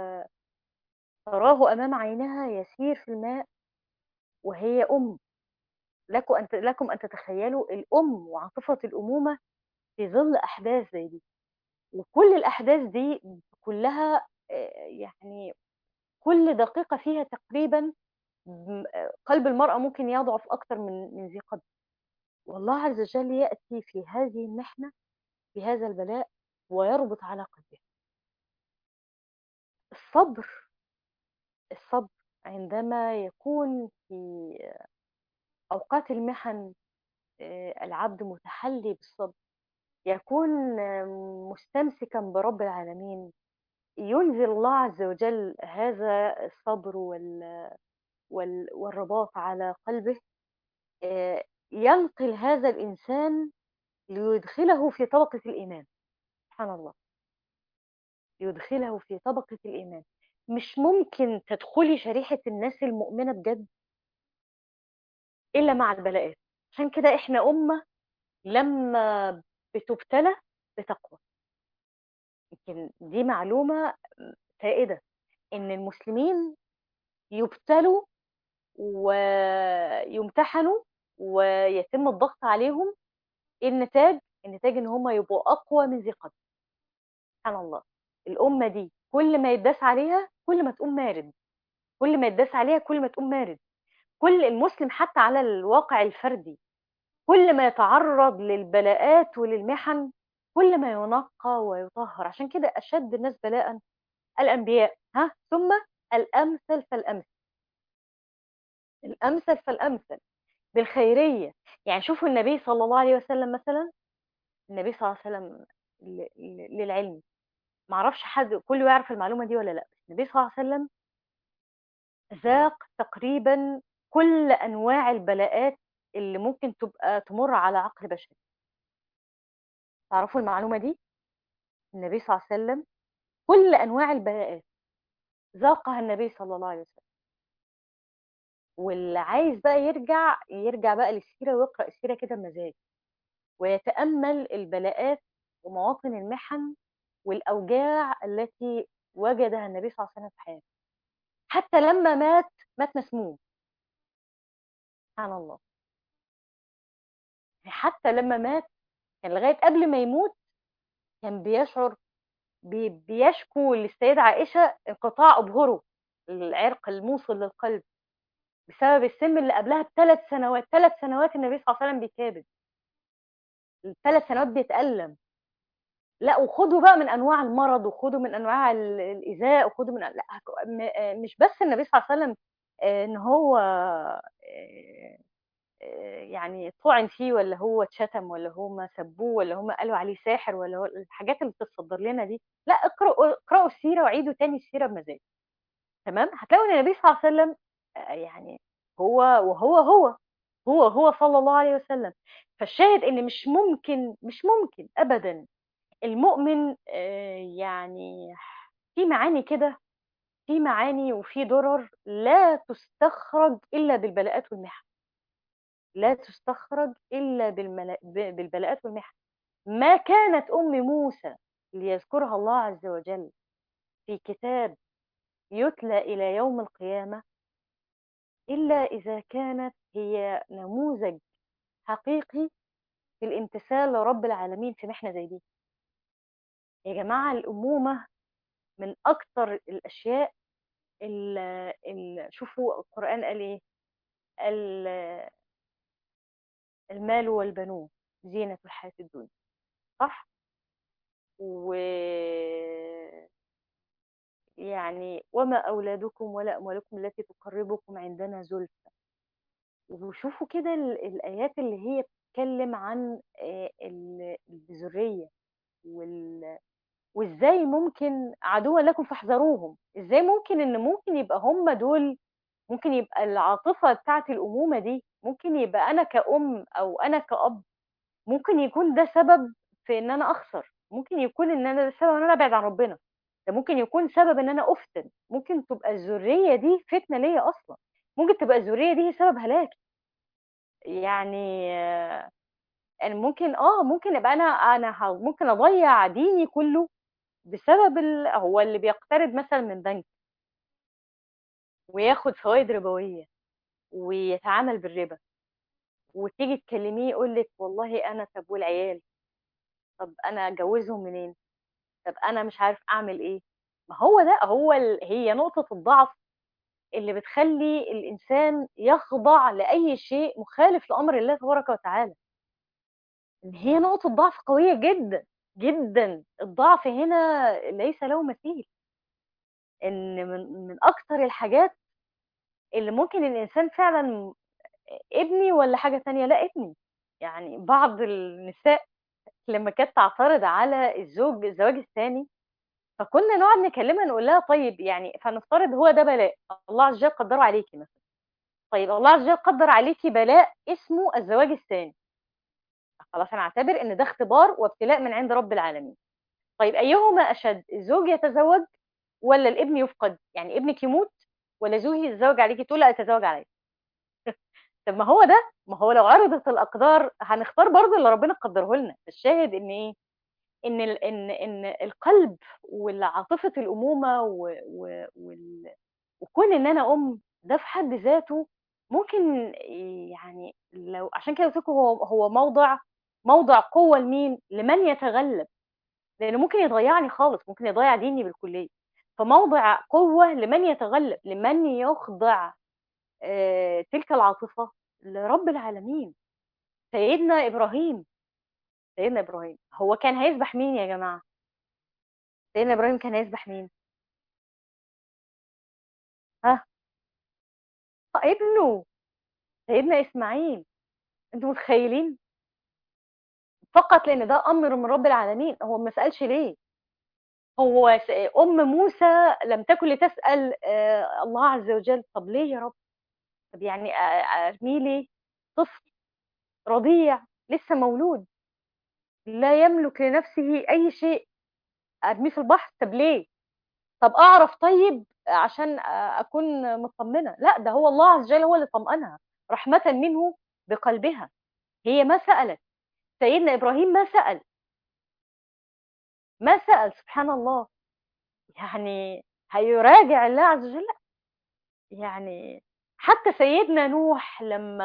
وتراه أمام عينها يسير في الماء، وهي أم. لكم أن تتخيلوا الأم وعاطفة الأمومة في ظل أحداث زي دي. وكل الأحداث دي كلها يعني كل دقيقة فيها تقريبًا قلب المرأة ممكن يضعف أكتر من ذي قدر. والله عز وجل يأتي في هذه المحنة، في هذا البلاء، ويربط على قلبه. الصبر، الصبر عندما يكون في أوقات المحن، العبد متحلي بالصبر، يكون مستمسكا برب العالمين، ينزل الله عز وجل هذا الصبر والرباط على قلبه. ينقل هذا الإنسان ليدخله في طبقة الإيمان. سبحان الله، يدخله في طبقة الإيمان. مش ممكن تدخلي شريحة الناس المؤمنة بجد إلا مع البلاءات. عشان كده إحنا أمة لما بتبتلى بتقوى. يمكن دي معلومة سائدة، إن المسلمين يبتلوا ويمتحنوا ويتم الضغط عليهم. النتاج ان هم يبقوا اقوى من ذي قبل. سبحان الله. الامه دي كل ما يداس عليها كل ما تقوم مارد، كل ما يداس عليها كل ما تقوم مارد. كل المسلم حتى على الواقع الفردي كل ما يتعرض للبلاءات وللمحن كل ما ينقى ويطهر. عشان كده اشد الناس بلاء الانبياء، ها، ثم الامثل فالامثل، الامثل فالامثل بالخيريه. يعني شوفوا النبي صلى الله عليه وسلم مثلا. النبي صلى الله عليه وسلم للعلم، ما اعرفش حد كله يعرف المعلومه دي ولا لا، بس النبي صلى الله عليه وسلم ذاق تقريبا كل انواع البلاءات اللي ممكن تبقى تمر على عقل بشري. تعرفوا المعلومه دي؟ النبي صلى الله عليه وسلم كل انواع البلاءات ذاقها النبي صلى الله عليه وسلم. واللي عايز بقى يرجع بقى للسيره ويقرا السيره كده بمزاج، ويتامل البلاءات ومواطن المحن والأوجاع التي وجدها النبي صلى الله عليه وسلم في حياته. حتى لما مات مسموم. سبحان الله. يعني حتى لما مات كان لغاية قبل ما يموت كان بيشعر بيشكو للسيدة عائشة انقطاع أبهره، العرق الموصل للقلب، بسبب السم اللي قبلها ب3 سنوات. 3 سنوات النبي صلى الله عليه وسلم بيكابد، ال3 سنوات بيتألم. لا، وخدوا بقى من انواع المرض، وخدوا من انواع الايذاء، وخدوا من لا مش بس النبي صلى الله عليه وسلم ان هو يعني طعن فيه، ولا هو اتشتم، ولا هم سبوه، ولا هم قالوا عليه ساحر، ولا هو الحاجات اللي بتتصدر لنا دي. لا، اقرأوا السيرة وعيدوا تاني السيرة بمزاج. تمام، هتلاقوا ان النبي صلى الله عليه وسلم يعني هو هو صلى الله عليه وسلم. فالشاهد ان مش ممكن ابدا المؤمن يعني في معاني كده، في معاني وفي درر لا تستخرج إلا بالبلاءات والمحن. لا تستخرج إلا بالبلاءات والمحن. ما كانت أم موسى ليذكرها الله عز وجل في كتاب يتلى إلى يوم القيامة إلا إذا كانت هي نموذج حقيقي في الامتثال لرب العالمين في محنة زي دي. يا جماعة، الأمومة من أكتر الأشياء. شوفوا القرآن قال ايه؟ المال والبنون زينة الحياة الدنيا، صح؟ و يعني وما أولادكم ولا أموالكم التي تقربكم عندنا زلفى. وشوفوا كده الآيات اللي هي بتتكلم عن الذرية وازاي ممكن عدوا لكم فاحذروهم. ازاي ممكن يبقى هم دول، ممكن يبقى العاطفة بتاعت الأمومة دي، ممكن يبقى أنا كأم أو أنا كأب ممكن يكون ده سبب في إن أنا أخسر. ممكن يكون إن أنا ده سبب إن أنا أبعد عن ربنا. ده ممكن يكون سبب إن أنا أفتن. ممكن تبقى الذرية دي فتنة ليا أصلا. ممكن تبقى الذرية دي هي سبب هلاكي. يعني يعني ممكن يبقى ممكن أضيع ديني كله بسبب هو اللي بيقترض مثلا من بنك وياخد فوائد ربوية ويتعامل بالربا، وتيجي تكلميه يقول لك والله انا، طب والعيال، طب انا اجوزهم منين، طب انا مش عارف اعمل ايه. ما هو ده هي نقطة الضعف اللي بتخلي الانسان يخضع لاي شيء مخالف لامر الله تبارك وتعالى. ان هي نقطة ضعف قوية جدا جدًا. الضعف هنا ليس له مثيل، إن من أكتر الحاجات اللي ممكن الإنسان فعلًا ابني والّا حاجة تانية، لأ ابني. يعني بعض النساء لمّا كانت تعترض على الزواج الثاني، فكنا نقعد نكلمها نقول لها طيب يعني فنفترض هو ده بلاء، الله عز وجل قدّره عليكِ مثلًا، طيب الله عز وجل قدّر عليكِ بلاء اسمه الزواج الثاني، خلاص هنعتبر إن ده اختبار وابتلاء من عند رب العالمين. طيب أيهما أشد، الزوج يتزوج والّا الابن يُفقد؟ يعني ابنِك يموت والّا زوجي يتزوج عليكِ تقول لأ يتزوج عليَّ. طب ما هو ده، ما هو لو عرضت الأقدار هنختار برضه اللي ربنا قدّره لنا. الشاهد إن إيه، إن القلب والعاطفة الأمومة وكون إن أنا أم، ده في حد ذاته ممكن يعني لو عشان كده قُلت لكم هو موضع قوة لمين، لمن يتغلب، لإنه ممكن يضيّعني خالص، ممكن يضيّع ديني بالكلية. فموضع قوة لمن يتغلب، لمن يخضع تلك العاطفة لرب العالمين. سيدنا إبراهيم، سيدنا إبراهيم هو كان هيذبح مين يا جماعة؟ سيدنا إبراهيم كان هيذبح مين؟ ها؟ ابنه، سيدنا إسماعيل. أنتم متخيلين؟ فقط لأن ده أمر من رب العالمين، هو ما سألش ليه؟ هو أم موسى لم تكن لتسأل الله عز وجل طب ليه يا رب؟ طب يعني أرميه ليه؟ طفل رضيع لسه مولود، لا يملك لنفسه أي شيء، أرميه في البحر، طب ليه؟ طب أعرف طيب عشان أكون متطمنة، لأ ده هو الله عز وجل هو اللي طمأنها رحمةً منه بقلبها، هي ما سألت. سيدنا إبراهيم ما سأل سبحان الله. يعني هيراجع الله عز وجل، يعني حتى سيدنا نوح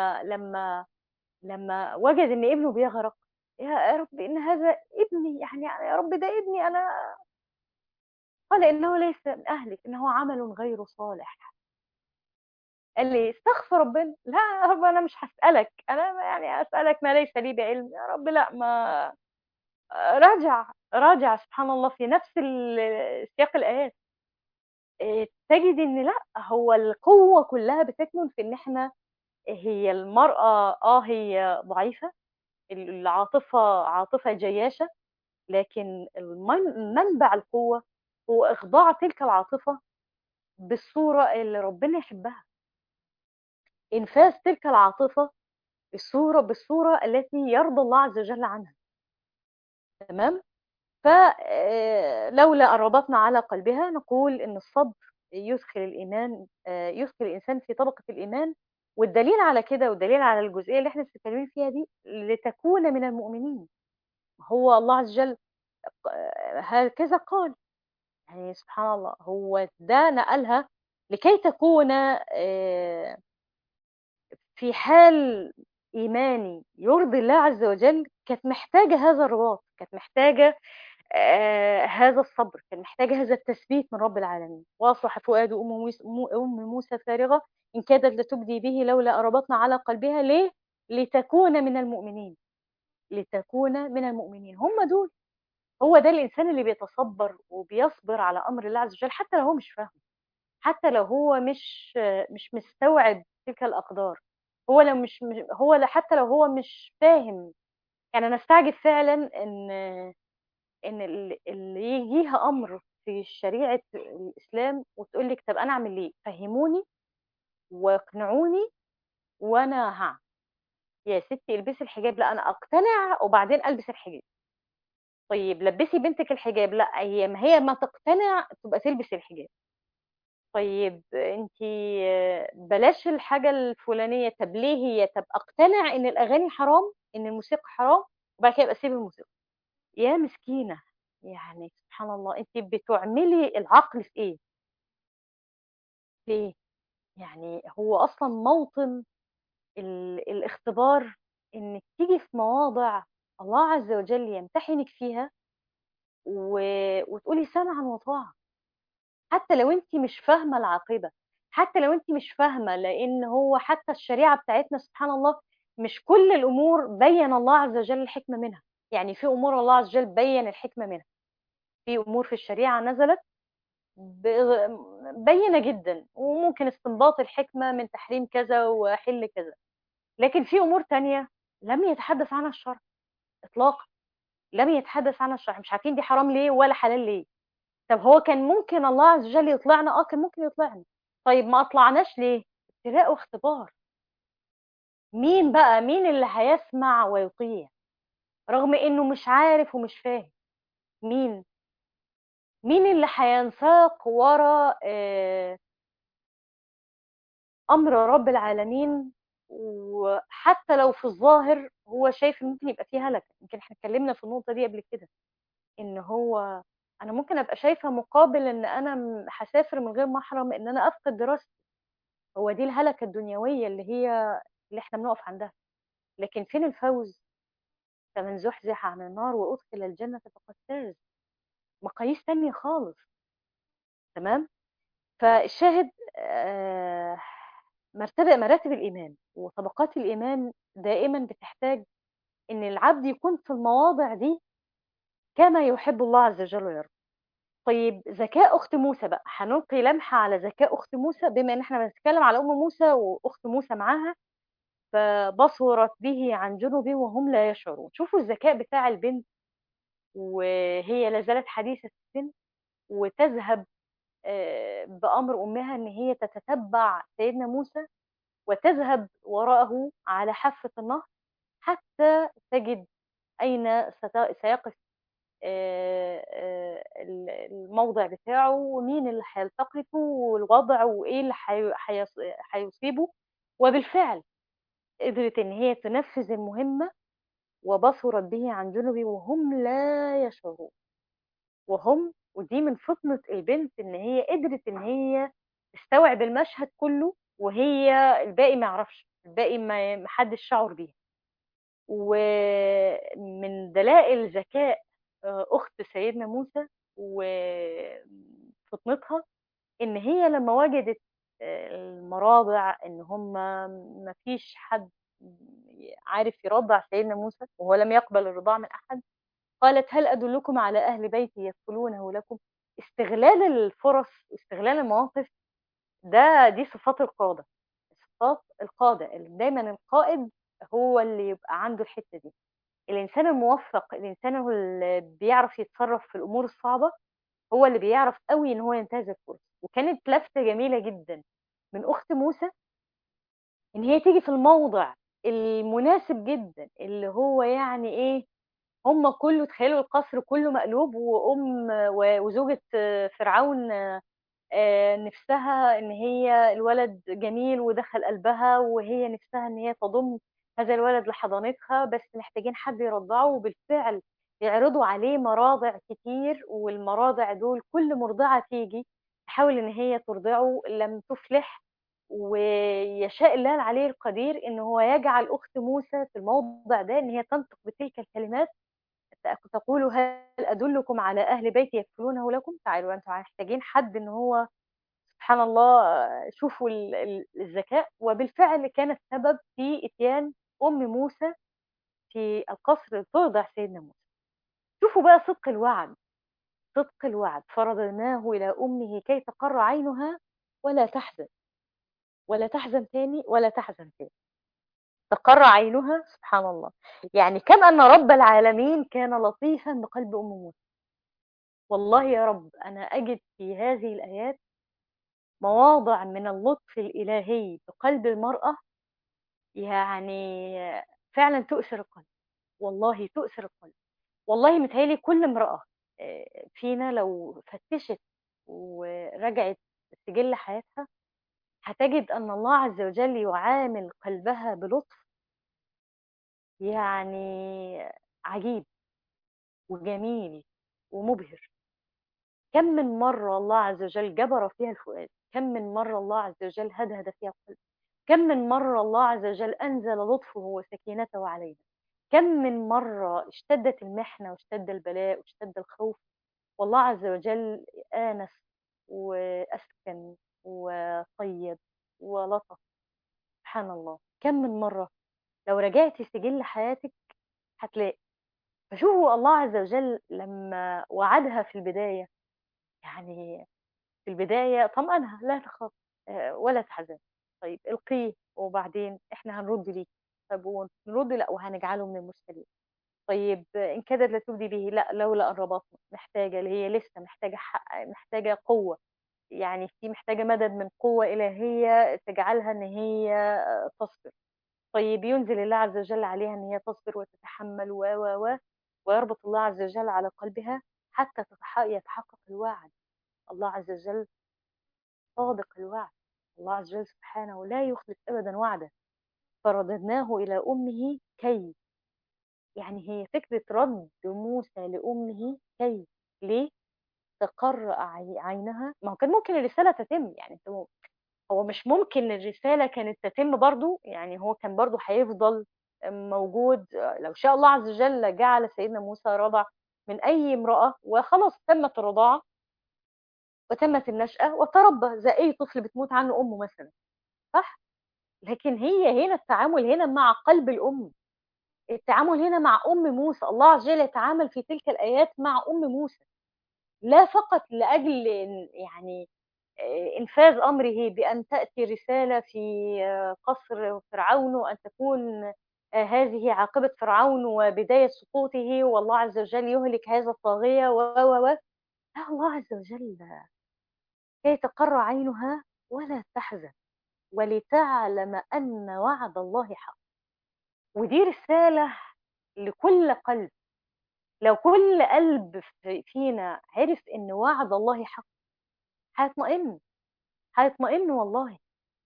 لمّا وجد إن ابنه بيغرق، يا رب إن هذا ابني، يعني يا رب ده ابني أنا، قال إنه ليس من أهلِك إنه عمل غير صالح. قال لي: "استغفر ربنا." "لا يا رب أنا مش هاسألك، أنا يعني أسألك ما ليس لي بعلم." يا رب لأ ما راجع سبحان الله في نفس سياق الآيات. تجد إن لأ، هو القوة كلّها بتكمن في إن إحنا هي المرأة هي ضعيفة، العاطفة عاطفة جياشة، لكن منبع القوة هو إخضاع تلك العاطفة بالصورة اللي ربنا يحبها، إنفاذ تلك العاطفة بالصورة التي يرضى الله عز وجل عنها، تمام؟ ف لولا أن ربطنا على قلبها نقول إن الصبر يدخل الإيمان يدخل الإنسان في طبقة الإيمان. والدليل على كده والدليل على الجزئية اللي إحنا لسه متكلمين فيها دي، لتكون من المؤمنين. هو الله عز وجل هكذا قال، يعني سبحان الله هو ده نقلها لكي تكون في حال إيماني يرضي الله عز وجل. كانت محتاجة هذا الرباط، كانت محتاجة هذا الصبر، كان محتاجة هذا التثبيت من رب العالمين. وأصبح فؤاد أم موسى فارغة إن كادت لتبدي به لولا أن ربطنا على قلبها. ليه؟ لتكون من المؤمنين، لتكون من المؤمنين. هم دول، هو ده الإنسان اللي بيتصبر وبيصبر على أمر الله عز وجل حتى لو هو مش فاهمه، حتى لو هو مش مستوعب تلك الأقدار. هو لو مش حتى لو هو مش فاهم. يعني أنا أستعجب فعلًا إن اللي ييجيها أمر في شريعة الإسلام وتقول لِك طَب أنا أعمل إيه؟ فهّموني واقنعوني وأنا هاعمل. يا ستّي البسي الحجاب، لأ أنا أقتنع وبعدين ألبس الحجاب. طيب لبّسي بنتِك الحجاب، لأ هي ما تقتنع تبقى تلبس الحجاب. طيب أنتِ بلاش الحاجة الفلانية، طَب ليه هي؟ طَب أقتنع إن الأغاني حرام، إن الموسيقى حرام، وبعد كده يبقى أسيب الموسيقى. يا مسكينة! يعني سبحان الله، أنتِ بتُعملي العقل في إيه؟ ليه؟ يعني هو أصلًا موطن الاختبار إنِّك تيجي في مواضع الله عز وجل يمتحنِك فيها و وتقولي سمعًا وطاعة، حتى لو أنتِ مش فاهمة العاقبة، حتى لو أنتِ مش فاهمة، لإن هو حتى الشريعة بتاعتنا سبحان الله مش كل الأمور بيّن الله عز وجل الحكمة منها. يعني في أمور الله عز وجل بيّن الحكمة منها، في أمور في الشريعة نزلت ب بيّنة جدًا، وممكن استنباط الحكمة من تحريم كذا وحِل كذا، لكن في أمور تانية لم يتحدث عنها الشرع إطلاقًا، لم يتحدث عنها الشرع، مش عارفين دي حرام ليه ولا حلال ليه. طب هو كان ممكن الله عز وجل يطلعنا، كان ممكن يطلعنا، طيب ما أطلعناش ليه؟ ابتلاء واختبار. مين اللي هيسمع ويطيع رغم إنه مش عارف ومش فاهم؟ مين؟ مين اللي هينساق ورا أمر رب العالمين، وحتى لو في الظاهر هو شايف إن ممكن يبقى في هلكة؟ يمكن إحنا اتكلمنا في النقطة دي قبل كده، إن هو أنا ممكن أبقى شايفة مقابل إن أنا هاسافر من غير محرم إن أنا أفقد دراستي، هو دي الهلكة الدنيوية اللي إحنا بنقف عندها، لكن فين الفوز؟ فمن زحزح عن النار وأدخل الجنة فقد فاز، مقاييس تانية خالص. تمام؟ فالشاهد مراتب الإيمان وطبقات الإيمان دائمًا بتحتاج إن العبد يكون في المواضع دي كما يحب الله عز وجل ويرضى. طيب ذكاء أخت موسى بقى، هنلقي لمحة على ذكاء أخت موسى بما إن إحنا بنتكلم على أم موسى وأخت موسى معاها، فبصرت به عن جنب وهم لا يشعرون. شوفوا الذكاء بتاع البنت وهي لا زالت حديثة السن، وتذهب بأمر أمها إن هي تتتبع سيدنا موسى، وتذهب وراءه على حافة النهر حتى تجد أين سيقف الموضع بتاعه، ومين اللي هيلتقطه، والوضع وإيه اللي هيصيبه. وبالفعل قدرت إن هي تنفذ المهمة، وبصرت به عن جنب وهم لا يشعرون. ودي من فطنة البنت إن هي قدرت إن هي تستوعب المشهد كله، وهي الباقي ما يعرفش، الباقي ما حدش شعر بيها. ومن دلائل ذكاء أخت سيدنا موسى وفطنتها إن هي لمّا وجدت المراضع إن هُم ما فيش حد عارف يرضّع سيدنا موسى، وهو لم يقبل الرضاعة من أحد، قالت: "هل أدلكم على أهل بيت يكفلونه لكم؟" استغلال الفُرَص واستغلال المواقف دي صفات القادة، صفات القادة، دايمًا القائد هو اللي يبقى عنده الحتّة دي. الإنسان الموفّق، الإنسان اللي بيعرف يتصرّف في الأمور الصعبة، هو اللي بيعرف أوي إن هو ينتهز الفرصة. وكانت لفتة جميلة جدًا من أخت موسى إن هي تيجي في الموضع المناسب جدًا، اللي هو يعني إيه، هم كُلّه تخيّلوا القصر كُلّه مقلوب، وزوجة فرعون نِفْسها إن هي الولد جميل ودخل قلبها، وهي نِفْسها إن هي تضُم هذا الولد لحضانتها، بس محتاجين حد يرضعه. وبالفعل يعرضوا عليه مراضع كتير، والمراضع دول كل مرضعة تيجي تحاول إن هي ترضعه لم تفلح، ويشاء الله العلي القدير إن هو يجعل أخت موسى في الموضع ده إن هي تنطق بتلك الكلمات، تقول: "هل أدلكم على أهل بيت يكفلونه لكم؟" تعالوا أنتم محتاجين حد إن هو سبحان الله. شوفوا الذكاء، وبالفعل كان السبب في إتيان أم موسى في القصر ترضع سيدنا موسى. شوفوا بقى صدق الوعد، صدق الوعد، فرددناه إلى أمه كي تقر عينها ولا تحزن، ولا تحزن تاني، ولا تحزن تاني، تقر عينها. سبحان الله، يعني كم أن رب العالمين كان لطيفًا بقلب أم موسى. والله يا رب أنا أجد في هذه الآيات مواضع من اللطف الإلهي بقلب المرأة، يعني فعلًا تؤسر القلب، والله تؤسر القلب. والله متهيأ لي كل امرأة فينا لو فتشت ورجعت سجل حياتها، هتجد أن الله عز وجل يعامل قلبها بلطف يعني عجيب وجميل ومبهر. كم من مرة الله عز وجل جبر فيها الفؤاد، كم من مرة الله عز وجل هدهد فيها القلب، كم من مرة الله عز وجل أنزل لطفه وسكينته علينا، كم من مرة اشتدت المحنة واشتد البلاء واشتد الخوف والله عز وجل آنس وأسكن وطيب ولطف. سبحان الله، كم من مرة لو رجعتِ سجل حياتِك هتلاقي. فشوفوا الله عز وجل لمّا وعدها في البداية، يعني في البداية طمأنها لا تخافي ولا تحزني، طيب القيه وبعدين إحنا هنرُد ليكِ، طب ونرُد لأ وهنجعله من المرسلين، طيب إن كادت لتبدي به لأ لولا أن ربطنا، محتاجة اللي هي لسه محتاجة محتاجة قوة، يعني في محتاجة مدد من قوة إلهية تجعلها إن هي تصبر. طيب ينزل الله عز وجل عليها إن هي تصبر وتتحمّل ويربط الله عز وجل على قلبها حتى يتحقق الوعد، الله عز وجل صادق الوعد، الله عز وجل سبحانه لا يخلف أبدًا وعده، فرددناه إلى أمه يعني هي فكرة رَد موسى لأمه ليه؟ تقر عينها ما هو كان ممكن الرسالة تتم، يعني هو مش ممكن الرسالة كانت تتم برضه، يعني هو كان برضه هيفضل موجود لو شاء الله عز وجل جعل سيدنا موسى رضع من أي امرأة وخلاص تمت الرضاعة وتمت النشأة وتربى زي أي طفل بتموت عنه أمه مثلًا، صح؟ لكن هي هنا التعامل هنا مع قلب الأم، التعامل هنا مع أم موسى، الله عز وجل يتعامل في تلك الآيات مع أم موسى، لا فقط لأجل يعني إنفاذ أمره بأن تأتي رسالة في قصر فرعون وأن تكون هذه عاقبة فرعون وبداية سقوطه والله عز وجل يهلك هذا الطاغية لا الله عز وجل كي تقر عينها ولا تحزن ولتعلم أن وعد الله حق ودي رسالة لكل قلب لو كل قلب فينا عرف إن وعد الله حق هيطمئن هيطمئن والله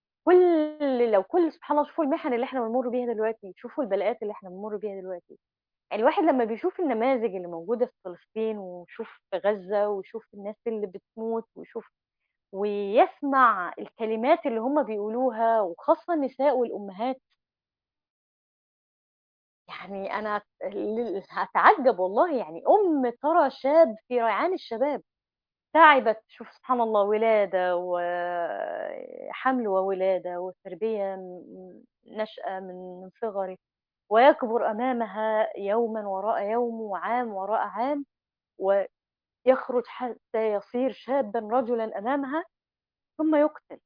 لو كل سبحان الله شوفوا المحن اللي إحنا بنمُر بيها دلوقتي، شوفوا البلاءات اللي إحنا بنمُر بيها دلوقتي، يعني الواحد لمّا بيشوف النماذج اللي موجودة في فلسطين ويشوف في غزة ويشوف الناس اللي بتموت ويسمع الكلمات اللي هُم بيقولوها وخاصة النساء والأمهات، يعني أنا هاتعجب والله يعني ترى شاب في ريعان الشباب تعبت شوف سبحان الله ولادة وحمل وولادة وتربية نشأة من صغره ويكبر أمامها يوما وراء يوم وعام وراء عام ويخرج حتى يصير شابا رجلا أمامها ثم يقتل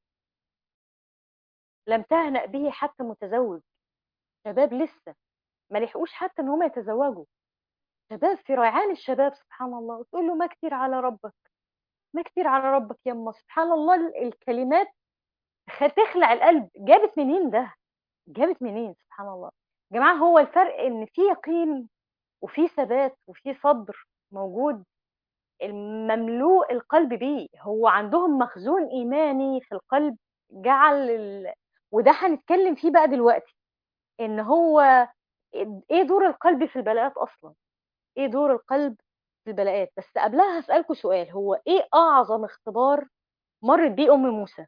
لم تهنأ به حتى متزوج شباب لسه ما لحقوش حتى ان هم يتزوجوا شباب في ريعان الشباب سبحان الله وتقول له ما كتير على ربك ما كتير على ربك يما سبحان الله الكلمات تخلع القلب جابت منين ده جابت منين سبحان الله يا جماعة هو الفرق ان في يقين وفي ثبات وفي صبر موجود مملوء القلب بيه هو عندهم مخزون إيماني في القلب جعل وده هنتكلم فيه بقى دلوقتي إن هو إيه دور القلب في البلاءات أصلا إيه دور القلب في البلاءات بس قبلها هسألكوا سؤال هو إيه أعظم اختبار مرت بيه أم موسى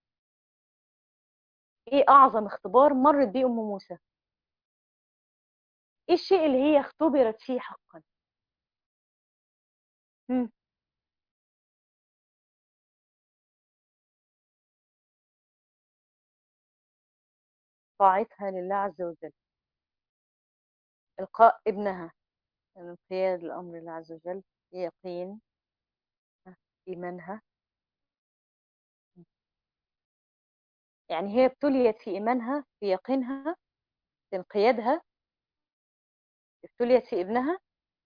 إيه أعظم اختبار مرت بيه أم موسى إيه الشيء اللي هي اختبرت فيه حقا مم. طاعتها لله عز وجل إلقاء ابنها الانقياد لأمر الله عز وجل يقين إيمانها يعني هي ابتليت في إيمانها في يقينها في انقيادها ابتليت في ابنها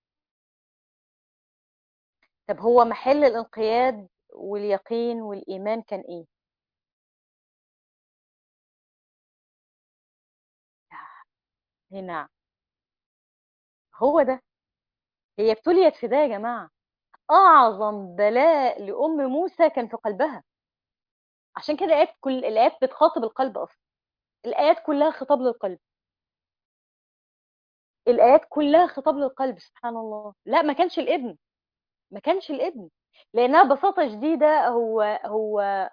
طب هو محل الانقياد واليقين والإيمان كان إيه؟ هنا هو ده هي ابتليت في ده يا جماعة أعظم بلاء لأم موسى كان في قلبها عشان كده كل الآيات بتخاطب القلب أصلا الآيات كلها خطاب للقلب الآيات كلها خطاب للقلب سبحان الله لا ما كانش الابن ما كانش الابن لأنها ببساطة شديدة هو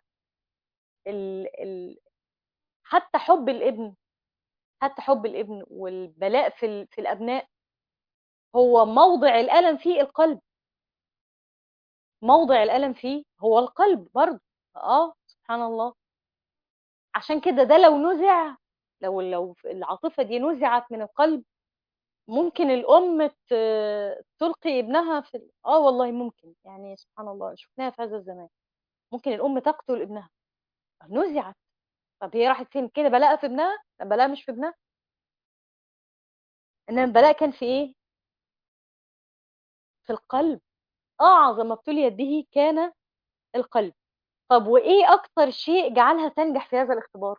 ال حتى حب الابن حتى حب الابن والبلاء في الأبناء هو موضع الألم فيه القلب موضع الألم فيه هو القلب برضه سبحان الله عشان كده ده لو نزع لو العاطفة دي نزعت من القلب ممكن الأم تلقي ابنها والله ممكن، يعني سبحان الله شُفناها في هذا الزمان، ممكن الأم تقتل ابنها، نُزِعت، طَب هي راحت فين كده بلاءة في ابنها؟ بلاءة مش في ابنها، إنما البلاء كان في إيه؟ في القلب، أعظم ما ابتُليت به كان القلب. طَب وإيه أكتر شيء جعلها تنجح في هذا الاختبار؟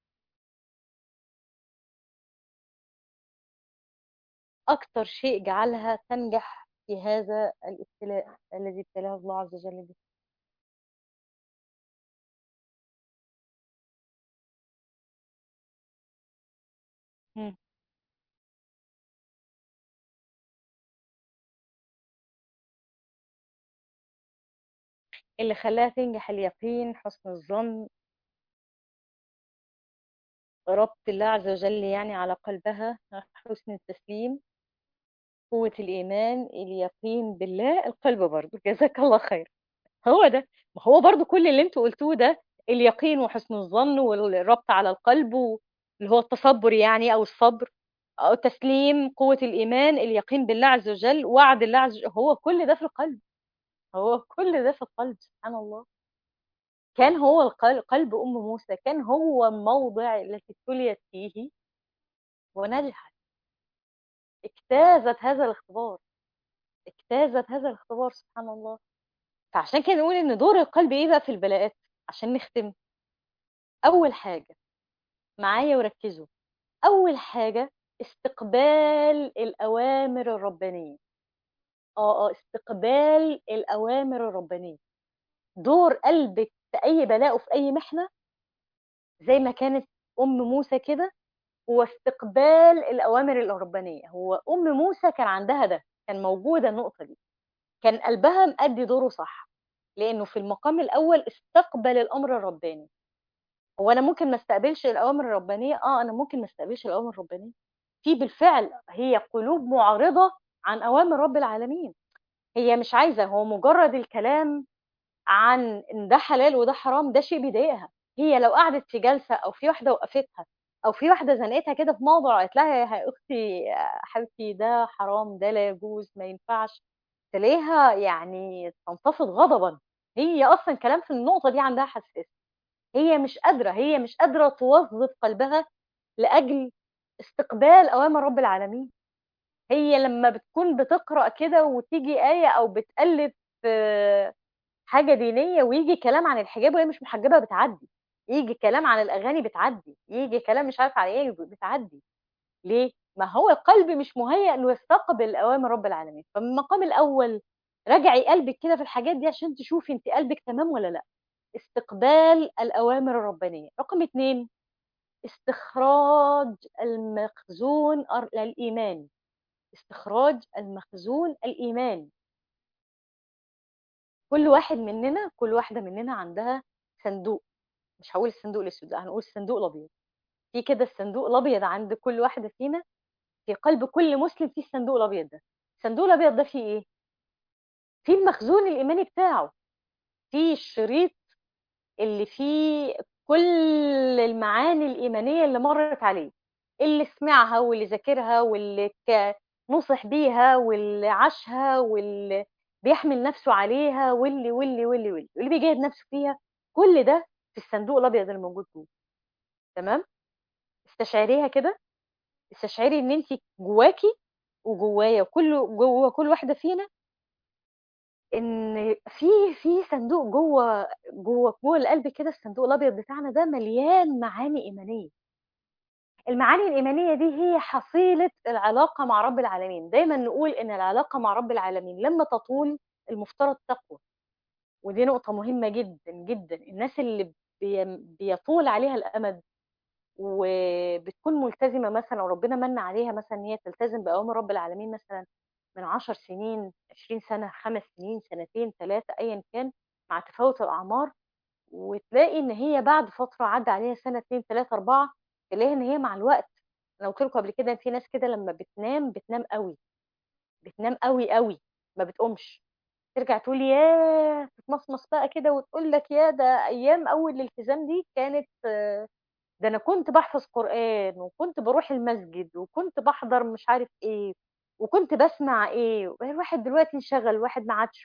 أكتر شيء جعلها تنجح في هذا الابتلاء الذي ابتلاها الله عز وجل به؟ إمم. اللي خلاها تنجح اليقين، حُسن الظن، ربط الله عز وجل يعني على قلبها، حُسن التسليم، قوة الإيمان، اليقين بالله، القلب برضه، جزاك الله خير. هو ده، ما هو برضه كل اللي أنتم قُلتوه ده، اليقين وحُسن الظن والربط على القلب اللي هو التصبُّر يعني أو الصبر، تسليم، قوة الإيمان، اليقين بالله عز وجل، وعد الله عز وجل، هو كل ده في القلب، هو كل ده في القلب، سبحان الله. كان هو قلب أم موسى كان هو الموضع التي ابتُليت فيه ونجحت، اجتازت هذا الاختبار، اجتازت هذا الاختبار سبحان الله. فعشان كده نقول إن دور القلب إيه بقى في البلاءات، عشان نختم. أول حاجة معايا وركّزوا، أول حاجة استقبال الأوامر الربانية، استقبال الأوامر الربانية. دور قلبِك في أي بلاء وفي أي محنة زي ما كانت أم موسى كده، هو استقبال الأوامر الربانية. هو أم موسى كان عندها ده، كان موجودة النقطة دي، كان قلبها مأدّي دوره صح، لإنه في المقام الأول استقبل الأمر الرباني. هو أنا ممكن ما استقبلش الأوامر الربانية؟ أنا ممكن ما استقبلش الأوامر الربانية. في بالفعل هي قلوب مُعرضة عن أوامر رب العالمين، هي مش عايزة، هو مجرد الكلام عن إن ده حلال وده حرام ده شيء بيضايقها. هي لو قعدت في جلسة أو في واحدة وقفتها أو في واحدة زنقتها كده في موضع وقالت لها يا أختي يا حبيبتي ده حرام، ده لا يجوز، ما ينفعش، تلاقيها يعني تنتفض غضبًا. هي أصلًا كلام في النقطة دي عندها حساسية، هي مش قادرة توظّف قلبها لأجل استقبال أوامر رب العالمين. هي لمّا بتكون بتقرأ كده وتيجي آية أو بتقلِّب في حاجة دينية وييجي كلام عن الحجاب وهي مش محجبة بتعدّي، ييجي كلام عن الأغاني بتعدّي، ييجي كلام مش عارفة على إيه بتعدّي. ليه؟ ما هو القلب مش مُهيأ إنه يستقبل أوامر رب العالمين. فمن المقام الأول راجعي قلبِك كده في الحاجات دي عشان تشوفي أنتِ قلبِك تمام والّا لأ. استقبال الأوامر الربانية. رقم 2 استخراج المخزون الإيماني، استخراج المخزون الإيماني. كل واحد مننا كل واحدة مننا عندها صندوق، مش هاقول الصندوق الأسود، لأ هنقول الصندوق الأبيض. في كده الصندوق الأبيض عند كل واحدة فينا، في قلب كل مسلم في الصندوق الأبيض ده. الصندوق الأبيض ده فيه إيه؟ فيه المخزون الإيماني بتاعه، فيه الشريط اللي فيه كل المعاني الإيمانية اللي مرّت عليه، اللي سمعها واللي ذاكرها واللي نُصح بيها واللي عاشها واللي بيحمل نَفْسه عليها واللي بيجاهد نَفْسه فيها، كل ده في الصندوق الأبيض اللي موجود جوّه، تمام؟ استشعريها كده، استشعري إن أنتِ جواكِ وجوايا جوّه كل واحدة فينا إن في صندوق جوّه القلب كده، الصندوق الأبيض بتاعنا ده مليان معاني إيمانية. المعاني الإيمانية دي هي حصيلة العلاقة مع رب العالمين. دايمًا نقول إن العلاقة مع رب العالمين لمّا تطول المفترض تقوى، ودي نقطة مهمة جدًا، جدًا. الناس اللي بيطول عليها الأمد وبتكون ملتزمة مثلًا وربنا مَنّ عليها مثلًا إن هي تلتزم بأوامر رب العالمين مثلًا من 10 سنين، 20 سنة، 5 سنين، سنتين، 3 أيًا كان مع تفاوت الأعمار، وتلاقي إن هي بعد فترة عدّى عليها سنة، 2، 3، 4 تلاقيها إن هي مع الوقت. أنا قُلت لكم قبل كده إن في ناس كده لمّا بتنام، بتنام أوي، بتنام أوي، أوي، ما بتقومش، ترجع تقول ياه! تتمصمص بقى كده وتقول لك ياه! ده أيام أول الالتزام دي كانت ده ده أنا كنت باحفظ قرآن، وكنت باروح المسجد، وكنت باحضر مش عارف إيه، وكنت باسمع إيه، الواحد دلوقتي انشغل، الواحد ما عادش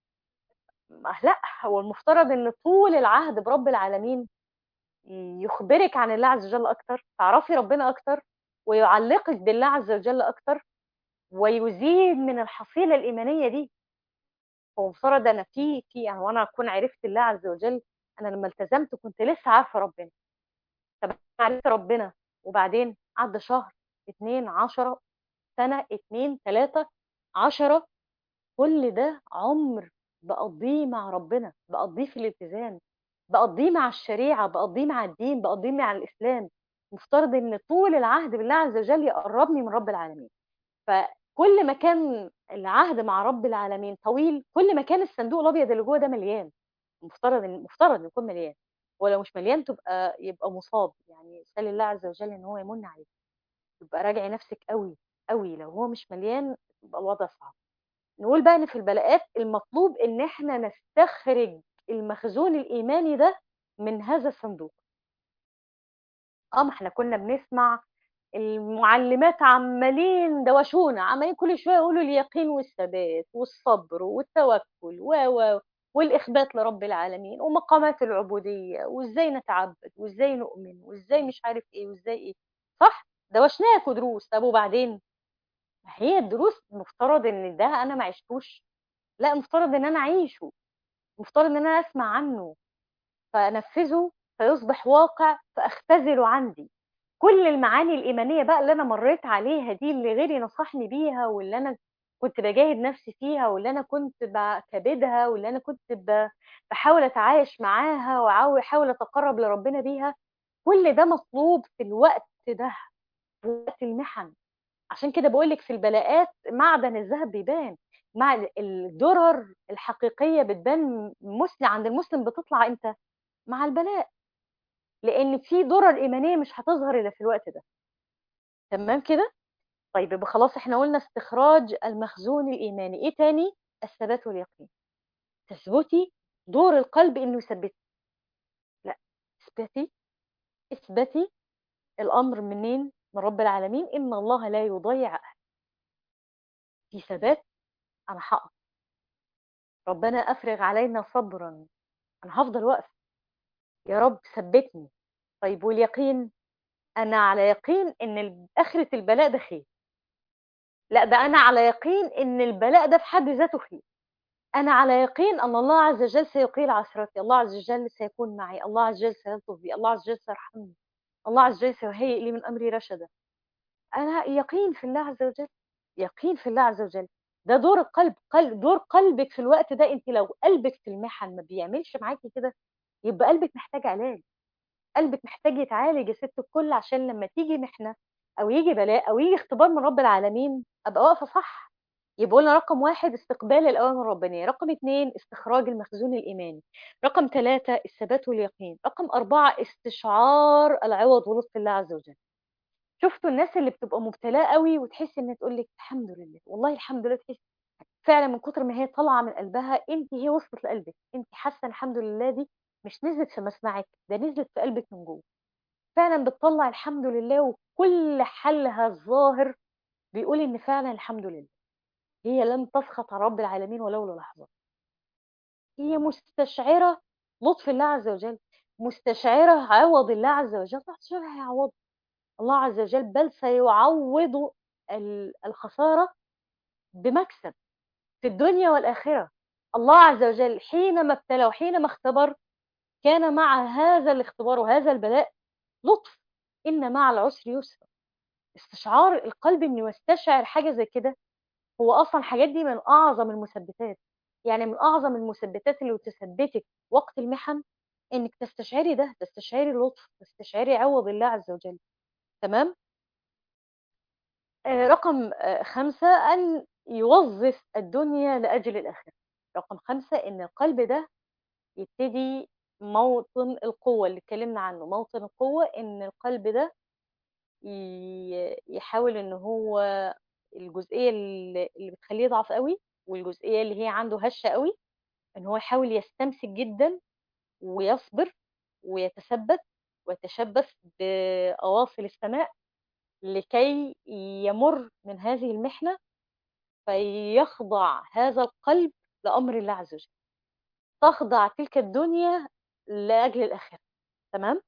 لأ، هو المفترض إن طول العهد برب العالمين يخبرِك عن الله عز وجل أكتر، تعرفي ربنا أكتر، ويعلّقِك بالله عز وجل أكتر، ويزيد من الحصيلة الإيمانية دي. هو مفترض أنا في يعني وأنا أكون عرفت الله عز وجل، أنا لمّا التزمت كنت لسه عارفة ربنا، طب أنا عرفت ربنا وبعدين عدّى شهر، 2، 10 سنة، 2، 3، 10 كل ده عُمر باقضّيه مع ربنا، باقضّيه في الالتزام، باقضّيه مع الشريعة، باقضّيه مع الدين، باقضّيه مع الإسلام، مفترض إن طول العهد بالله عز وجل يقرّبني من رب العالمين، فكل ما كان العهد مع رب العالمين طويل، كل ما كان الصندوق الأبيض اللي جوّه ده مليان، مفترض يكون مليان، ولو مش مليان يبقى مُصاب، يعني سَلي الله عز وجل إن هو يمُن عليكِ، تبقى راجعي نفسِك أوي، أوي، لو هو مش مليان يبقى الوضع صعب. نقول بقى إن في البلاءات المطلوب إن إحنا نستخرج المخزون الإيماني ده من هذا الصندوق. ما إحنا كنا بنسمع المُعلِّمات عمّالين دوشونا، عمّالين كل شوية يقولوا اليقين والثبات والصبر والتوكُّل والإخبات لرب العالمين ومقامات العبودية وإزاي نتعبّد وإزاي نؤمن وإزاي مش عارف إيه وإزاي إيه، صح؟ دوشناكم دروس، طب وبعدين؟ ما هي الدروس المفترض إن ده أنا ما عشتوش، لأ المفترض إن أنا أعيشه، المفترض إن أنا أسمع عنه، فأنفّذه فيصبح واقع فأختزله عندي. كل المعاني الإيمانية بقى اللي أنا مرّيت عليها دي، اللي غيري نصحني بيها واللي أنا كنت باجاهد نفسي فيها واللي أنا كنت باكابدها واللي أنا كنت باحاول أتعايش معاها أحاول أتقرّب لربنا بيها، كل ده مطلوب في الوقت ده، في وقت المِحَن. عشان كده باقول لِك في البلاءات معدن الذهب بيبان، الدُرَر الحقيقية بتبان عند المسلم بتطلع إمتى؟ مع البلاء، لإن في دُرَر إيمانية مش هتظهر إلا في الوقت ده، تمام كده؟ طيب يبقى خلاص إحنا قُلنا استخراج المخزون الإيماني، إيه تاني؟ الثبات واليقين، تثبُتي دور القلب إنه يثبّتِك، لأ، اثبتي الأمر منين؟ من رب العالمين، إن الله لا يضيّع في ثبات أنا هاقف، ربنا أفرغ علينا صبرًا، أنا هافضل واقفة. يا رب ثبّتني. طيب واليقين؟ أنا على يقين إن آخرة البلاء ده خير، لأ ده أنا على يقين إن البلاء ده في حد ذاته خير، أنا على يقين أن الله عز وجل سيقيل عثرتي، الله عز وجل سيكون معي، الله عز وجل سيلطف بي، الله عز وجل سيرحمني، الله عز وجل سيهيئ لي من أمري رشدا. أنا يقين في الله عز وجل، يقين في الله عز وجل. ده دور القلب، دور قلبِك في الوقت ده، أنتِ لو قلبِك في المِحَن ما بيعملش معاكِ كده، يبقى قلبِك محتاج علاج. قلبِك محتاج يتعالج يا ست الكل عشان لمّا تيجي محنة أو ييجي بلاء أو ييجي اختبار من رب العالمين، أبقى واقفة صح. يبقى قُلنا رقم 1 استقبال الأوامر الربانية، رقم 2 استخراج المخزون الإيماني، رقم 3 الثبات واليقين، رقم 4 استشعار العوض ولطف الله عز وجل. شُفتوا الناس اللي بتبقى مبتلاه أوي وتحسي إنها تقول لِك الحمد لله، والله الحمد لله تحسي فعلًا من كتر ما هي طالعة من قلبها هي وصلت لقلبِك، أنتِ حاسة الحمد لله دي مش نزلت في مسمعِك، ده نزلت في قلبِك من جوّه. فعلًا بتطلّع الحمد لله وكل حالها الظاهر بيقول إن فعلًا الحمد لله، هي لم تسخط على رب العالمين ولو للحظة، هي مستشعرة لطف الله عز وجل، مستشعرة عوض الله عز وجل، الله عز وجل هيعوضه، الله عز وجل بل سيعوّض الخسارة بمكسب في الدنيا والآخرة، الله عز وجل حينما ابتلى وحينما اختبر كان مع هذا الاختبار وهذا البلاء لطف، إن مع العسر يسرًا. استشعار القلب إنه يستشعر حاجة زي كده، هو أصلًا الحاجات دي من أعظم المثبِّتات، يعني من أعظم المثبِّتات اللي تثبِّتِك وقت المِحَن، إنِّك تستشعري ده، تستشعري اللطف، تستشعري عوض الله عز وجل، تمام؟ رقم 5 أن يوظّف الدنيا لأجل الآخرة، رقم 5 إن القلب ده يبتدي موطن القوة اللي اتكلمنا عنه، موطن القوة إن القلب ده يحاول إن هو الجزئية اللي بتخلّيه يضعف أوي، والجزئية اللي هي عنده هشة أوي، إن هو يحاول يستمسك جدًا ويصبر ويتثبّت، ويتشبث بأواصر السماء لكي يمر من هذه المحنة، فيخضع هذا القلب لأمر الله عز وجل، تخضع تلك الدنيا لأجل الآخرة. تمام.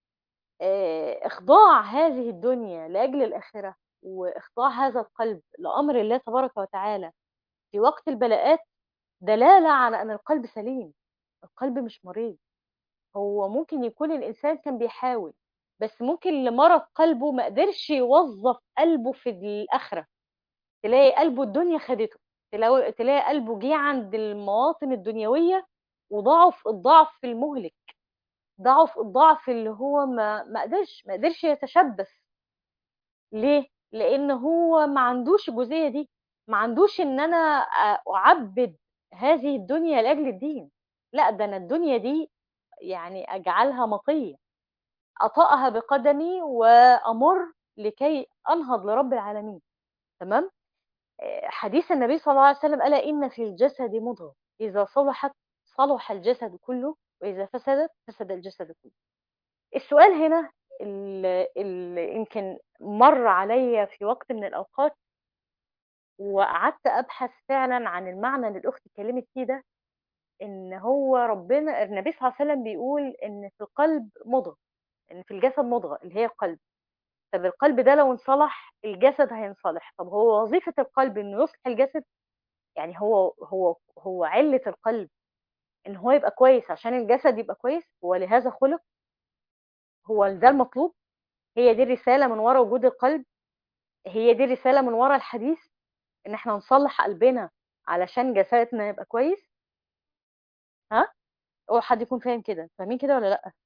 إخضاع هذه الدنيا لأجل الآخرة، وإخضاع هذا القلب لأمر الله تبارك وتعالى في وقت البلاءات، دلالة على أن القلب سليم، القلب مش مريض. هو ممكن يكون الإنسان كان بيحاول، بس ممكن لمرض قلبه ما قدرش يوظف قلبه في الآخرة، تلاقي قلبه الدنيا خدته، تلاقي قلبه جه عند المواطن الدنيوية وضعف الضعف المهلك، ضعف الضعف اللي هو ما قدرش يتشبث. ليه؟ لأن هو ما عندوش الجزئية دي، ما عندوش إن أنا أعبد هذه الدنيا لأجل الدين. لا، ده أنا الدنيا دي يعني أجعلها مطية، أطأها بقدمي وأمر لكي أنهض لرب العالمين. تمام. حديث النبي صلى الله عليه وسلم: ألا إن في الجسد مضغة، إذا صلحت صلح الجسد كله، وإذا فسدت فسد الجسد كله. السؤال هنا اللي يمكن مر عليا في وقت من الأوقات، وقعدت أبحث فعلا عن المعنى اللي الأخت اتكلمت فيه ده، إن هو ربنا النبي صلى الله عليه وسلم بيقول إن في القلب مضغة، إن في الجسد مضغة اللي هي القلب. طب القلب ده لو انصلح الجسد هينصلح. طب هو وظيفة القلب إنه يصلح الجسد؟ يعني هو علة القلب إن هو يبقى كويس عشان الجسد يبقى كويس، ولهذا خلق؟ هو ده المطلوب؟ هي دي الرسالة من وراء وجود القلب؟ هي دي الرسالة من وراء الحديث، إن إحنا نصلح قلبنا علشان جسدنا يبقى كويس؟ ها؟ هو حد يكون فاهم كده؟ فاهمين كده ولا لأ؟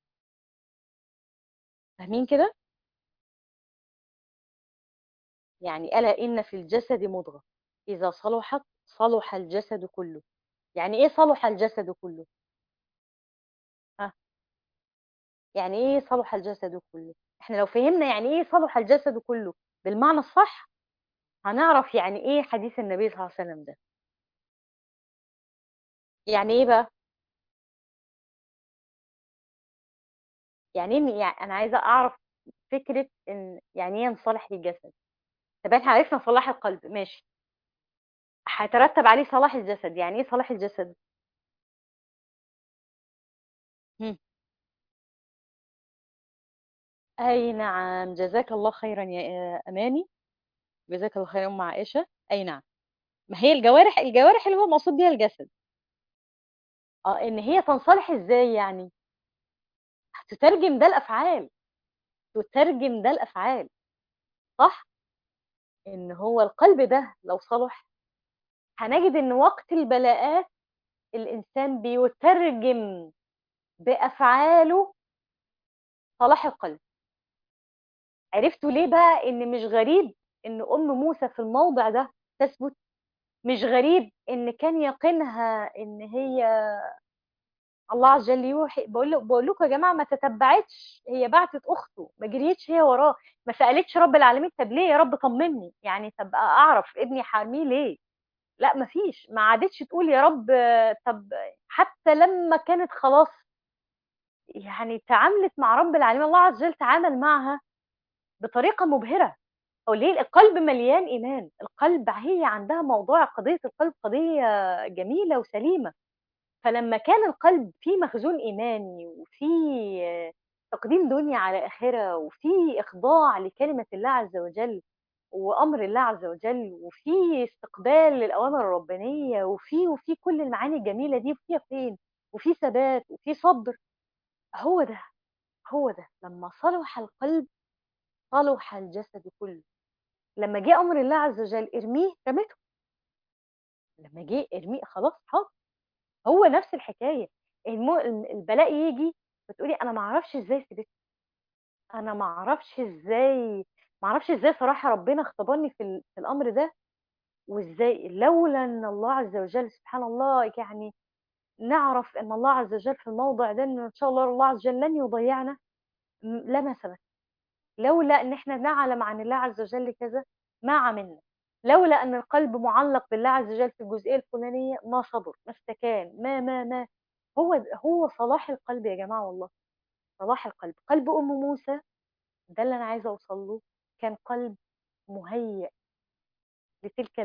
فاهمين كده؟ يعني ألا إن في الجسد مضغة، إذا صلحت صلح الجسد كله. يعني إيه صلح الجسد كله؟ ها؟ يعني إيه صلح الجسد كله؟ إحنا لو فهمنا يعني إيه صلح الجسد كله بالمعنى الصح، هنعرف يعني إيه حديث النبي صلى الله عليه وسلم ده. يعني إيه بقى؟ يعني إيه؟ يعني أنا عايزة أعرف فكرة إن يعني إيه نصلح الجسد. طب إحنا عرفنا صلاح القلب، ماشي، هيترتب عليه صلاح الجسد. يعني إيه صلاح الجسد؟ هم. أي نعم، جزاك الله خيرا يا أماني، جزاك الله خيرا يا أم عائشة. أي نعم، ما هي الجوارح اللي هو مقصود بيها الجسد. إن هي تنصلح إزاي يعني؟ تترجم ده الأفعال، تترجم ده الأفعال، صح؟ إن هو القلب ده لو صلح، هنجد إن وقت البلاءات الإنسان بيترجم بأفعاله صلاح القلب. عرفتوا ليه بقى إن مش غريب إن أم موسى في الموضع ده تثبت؟ مش غريب إن كان يقينها إن هي الله عز وجل يوحي. بقول لكم يا جماعة، ما تتبعتش، هي بعتت أخته، ما جريتش هي وراه، ما سألتش رب العالمين طب ليه يا رب طمني، يعني طب أعرف ابني حاميه ليه. لا، ما فيش، ما عادتش تقول يا رب. طب حتى لما كانت خلاص يعني تعاملت مع رب العالمين، الله عز وجل تعامل معها بطريقة مبهرة. أو ليه؟ القلب مليان إيمان، القلب هي عندها موضوع قضية القلب قضية جميلة وسليمة. فلما كان القلب فيه مخزون إيماني، وفيه تقديم دنيا على آخرة، وفيه إخضاع لكلمة الله عز وجل وأمر الله عز وجل، وفيه استقبال للأوامر الربانية، وفيه كل المعاني الجميلة دي، وفيه يقين، وفيه ثبات، وفيه صبر. هو ده، هو ده لما صلح القلب صلح الجسد كله. لما جه أمر الله عز وجل ارميه، رميته. لما جه ارميه، خلاص حاضر. هو نفس الحكاية. البلاء يجي بتقولي أنا ما اعرفش ازاي سبت، أنا ما اعرفش ازاي صراحة ربنا اختبرني في الأمر ده. وازاي لولا ان الله عز وجل سبحان الله، يعني نعرف ان الله عز وجل في الموضع ده ان شاء الله الله عز وجل لن يضيعنا، لما سبت. لولا ان احنا نعلم عن الله عز وجل كذا ما عملنا. لولا ان القلب معلق بالله عز وجل في الجزئيه الفلانيه ما صبر، ما استكان، ما هو صلاح القلب يا جماعه والله. صلاح القلب. قلب أم موسى ده اللي أنا عايزة أوصل له، كان قلب مُهيّأ لتلك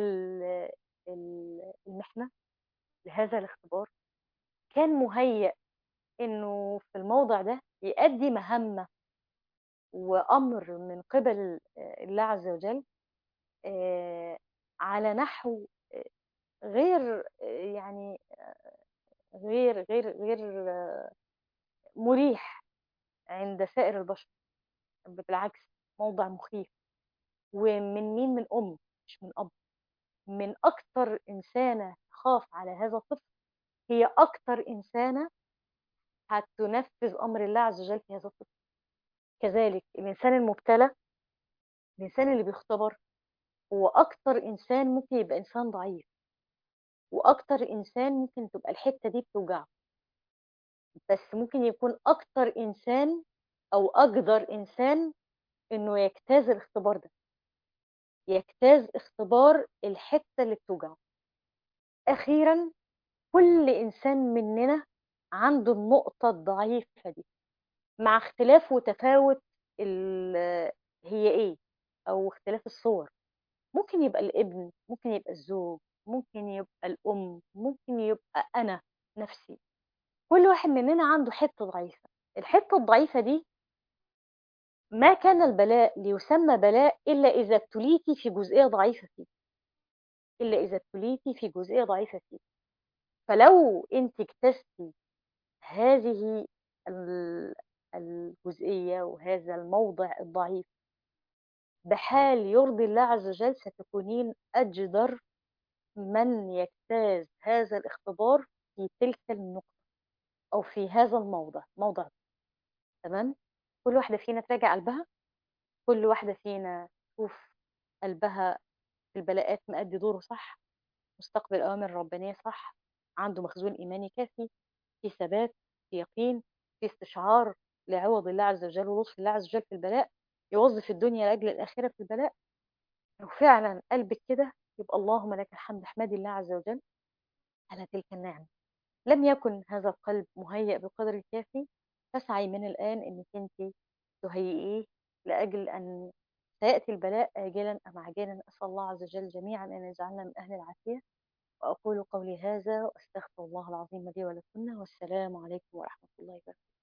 المحنة، لهذا الاختبار، كان مُهيّأ إنه في الموضع ده يأدّي مهمة وأمر من قِبَل الله عز وجل آآ على نحو آآ غير يعني غير مُريح عند سائر البشر، بالعكس موضع مخيف. ومن مين؟ من أم مش من أب. من أكتر إنسانة تخاف على هذا الطفل، هي أكتر إنسانة هتنفذ أمر الله عز وجل في هذا الطفل. كذلك الإنسان المبتلى، الإنسان اللي بيختبر، هو أكتر إنسان ممكن يبقى إنسان ضعيف، وأكتر إنسان ممكن تبقى الحتة دي بتوجعه، بس ممكن يكون أكتر إنسان أو أقدر إنسان إنه يجتاز الاختبار ده، يجتاز اختبار الحتة اللي بتوجعه. أخيرًا كل إنسان مننا عنده النقطة الضعيفة دي، مع اختلاف وتفاوت هي إيه، أو اختلاف الصور. ممكن يبقى الابن، ممكن يبقى الزوج، ممكن يبقى الأم، ممكن يبقى أنا نفسي. كل واحد مننا عنده حتة ضعيفة. الحتة الضعيفة دي ما كان البلاء ليسمى بلاء إلا إذا ابتليتِ في جزئية ضعيفة فيه، إلا إذا ابتليتِ في جزئية ضعيفة فيه. فلو أنتِ اجتزتِ هذه ال الجزئية وهذا الموضع الضعيف بحال يرضي الله عز وجل، ستكونين أجدر من يجتاز هذا الاختبار في تلك النقطة أو في هذا الموضع، تمام. كل واحدة فينا تراجع قلبها، كل واحدة فينا تشوف قلبها في البلاءات مأدي دوره صح، مستقبل الأوامر الربانية صح، عنده مخزون إيماني كافي، في ثبات، في يقين، في استشعار لعوض الله عز وجل ولطف الله عز وجل في البلاء، يوظف الدنيا لأجل الآخرة في البلاء. لو فعلا قلبك كده يبقى اللهم لك الحمد، احمدي الله عز وجل على تلك النعمة. لم يكن هذا القلب مهيأ بالقدر الكافي، فاسعي من الآن إنك أنت تهيئيه لأجل أن سيأتي البلاء آجلا أم عاجلا. أسأل الله عز وجل جميعا أن يجعلنا من أهل العافية. وأقول قولي هذا وأستغفر الله العظيم لي ولكم، والسلام عليكم ورحمة الله وبركاته.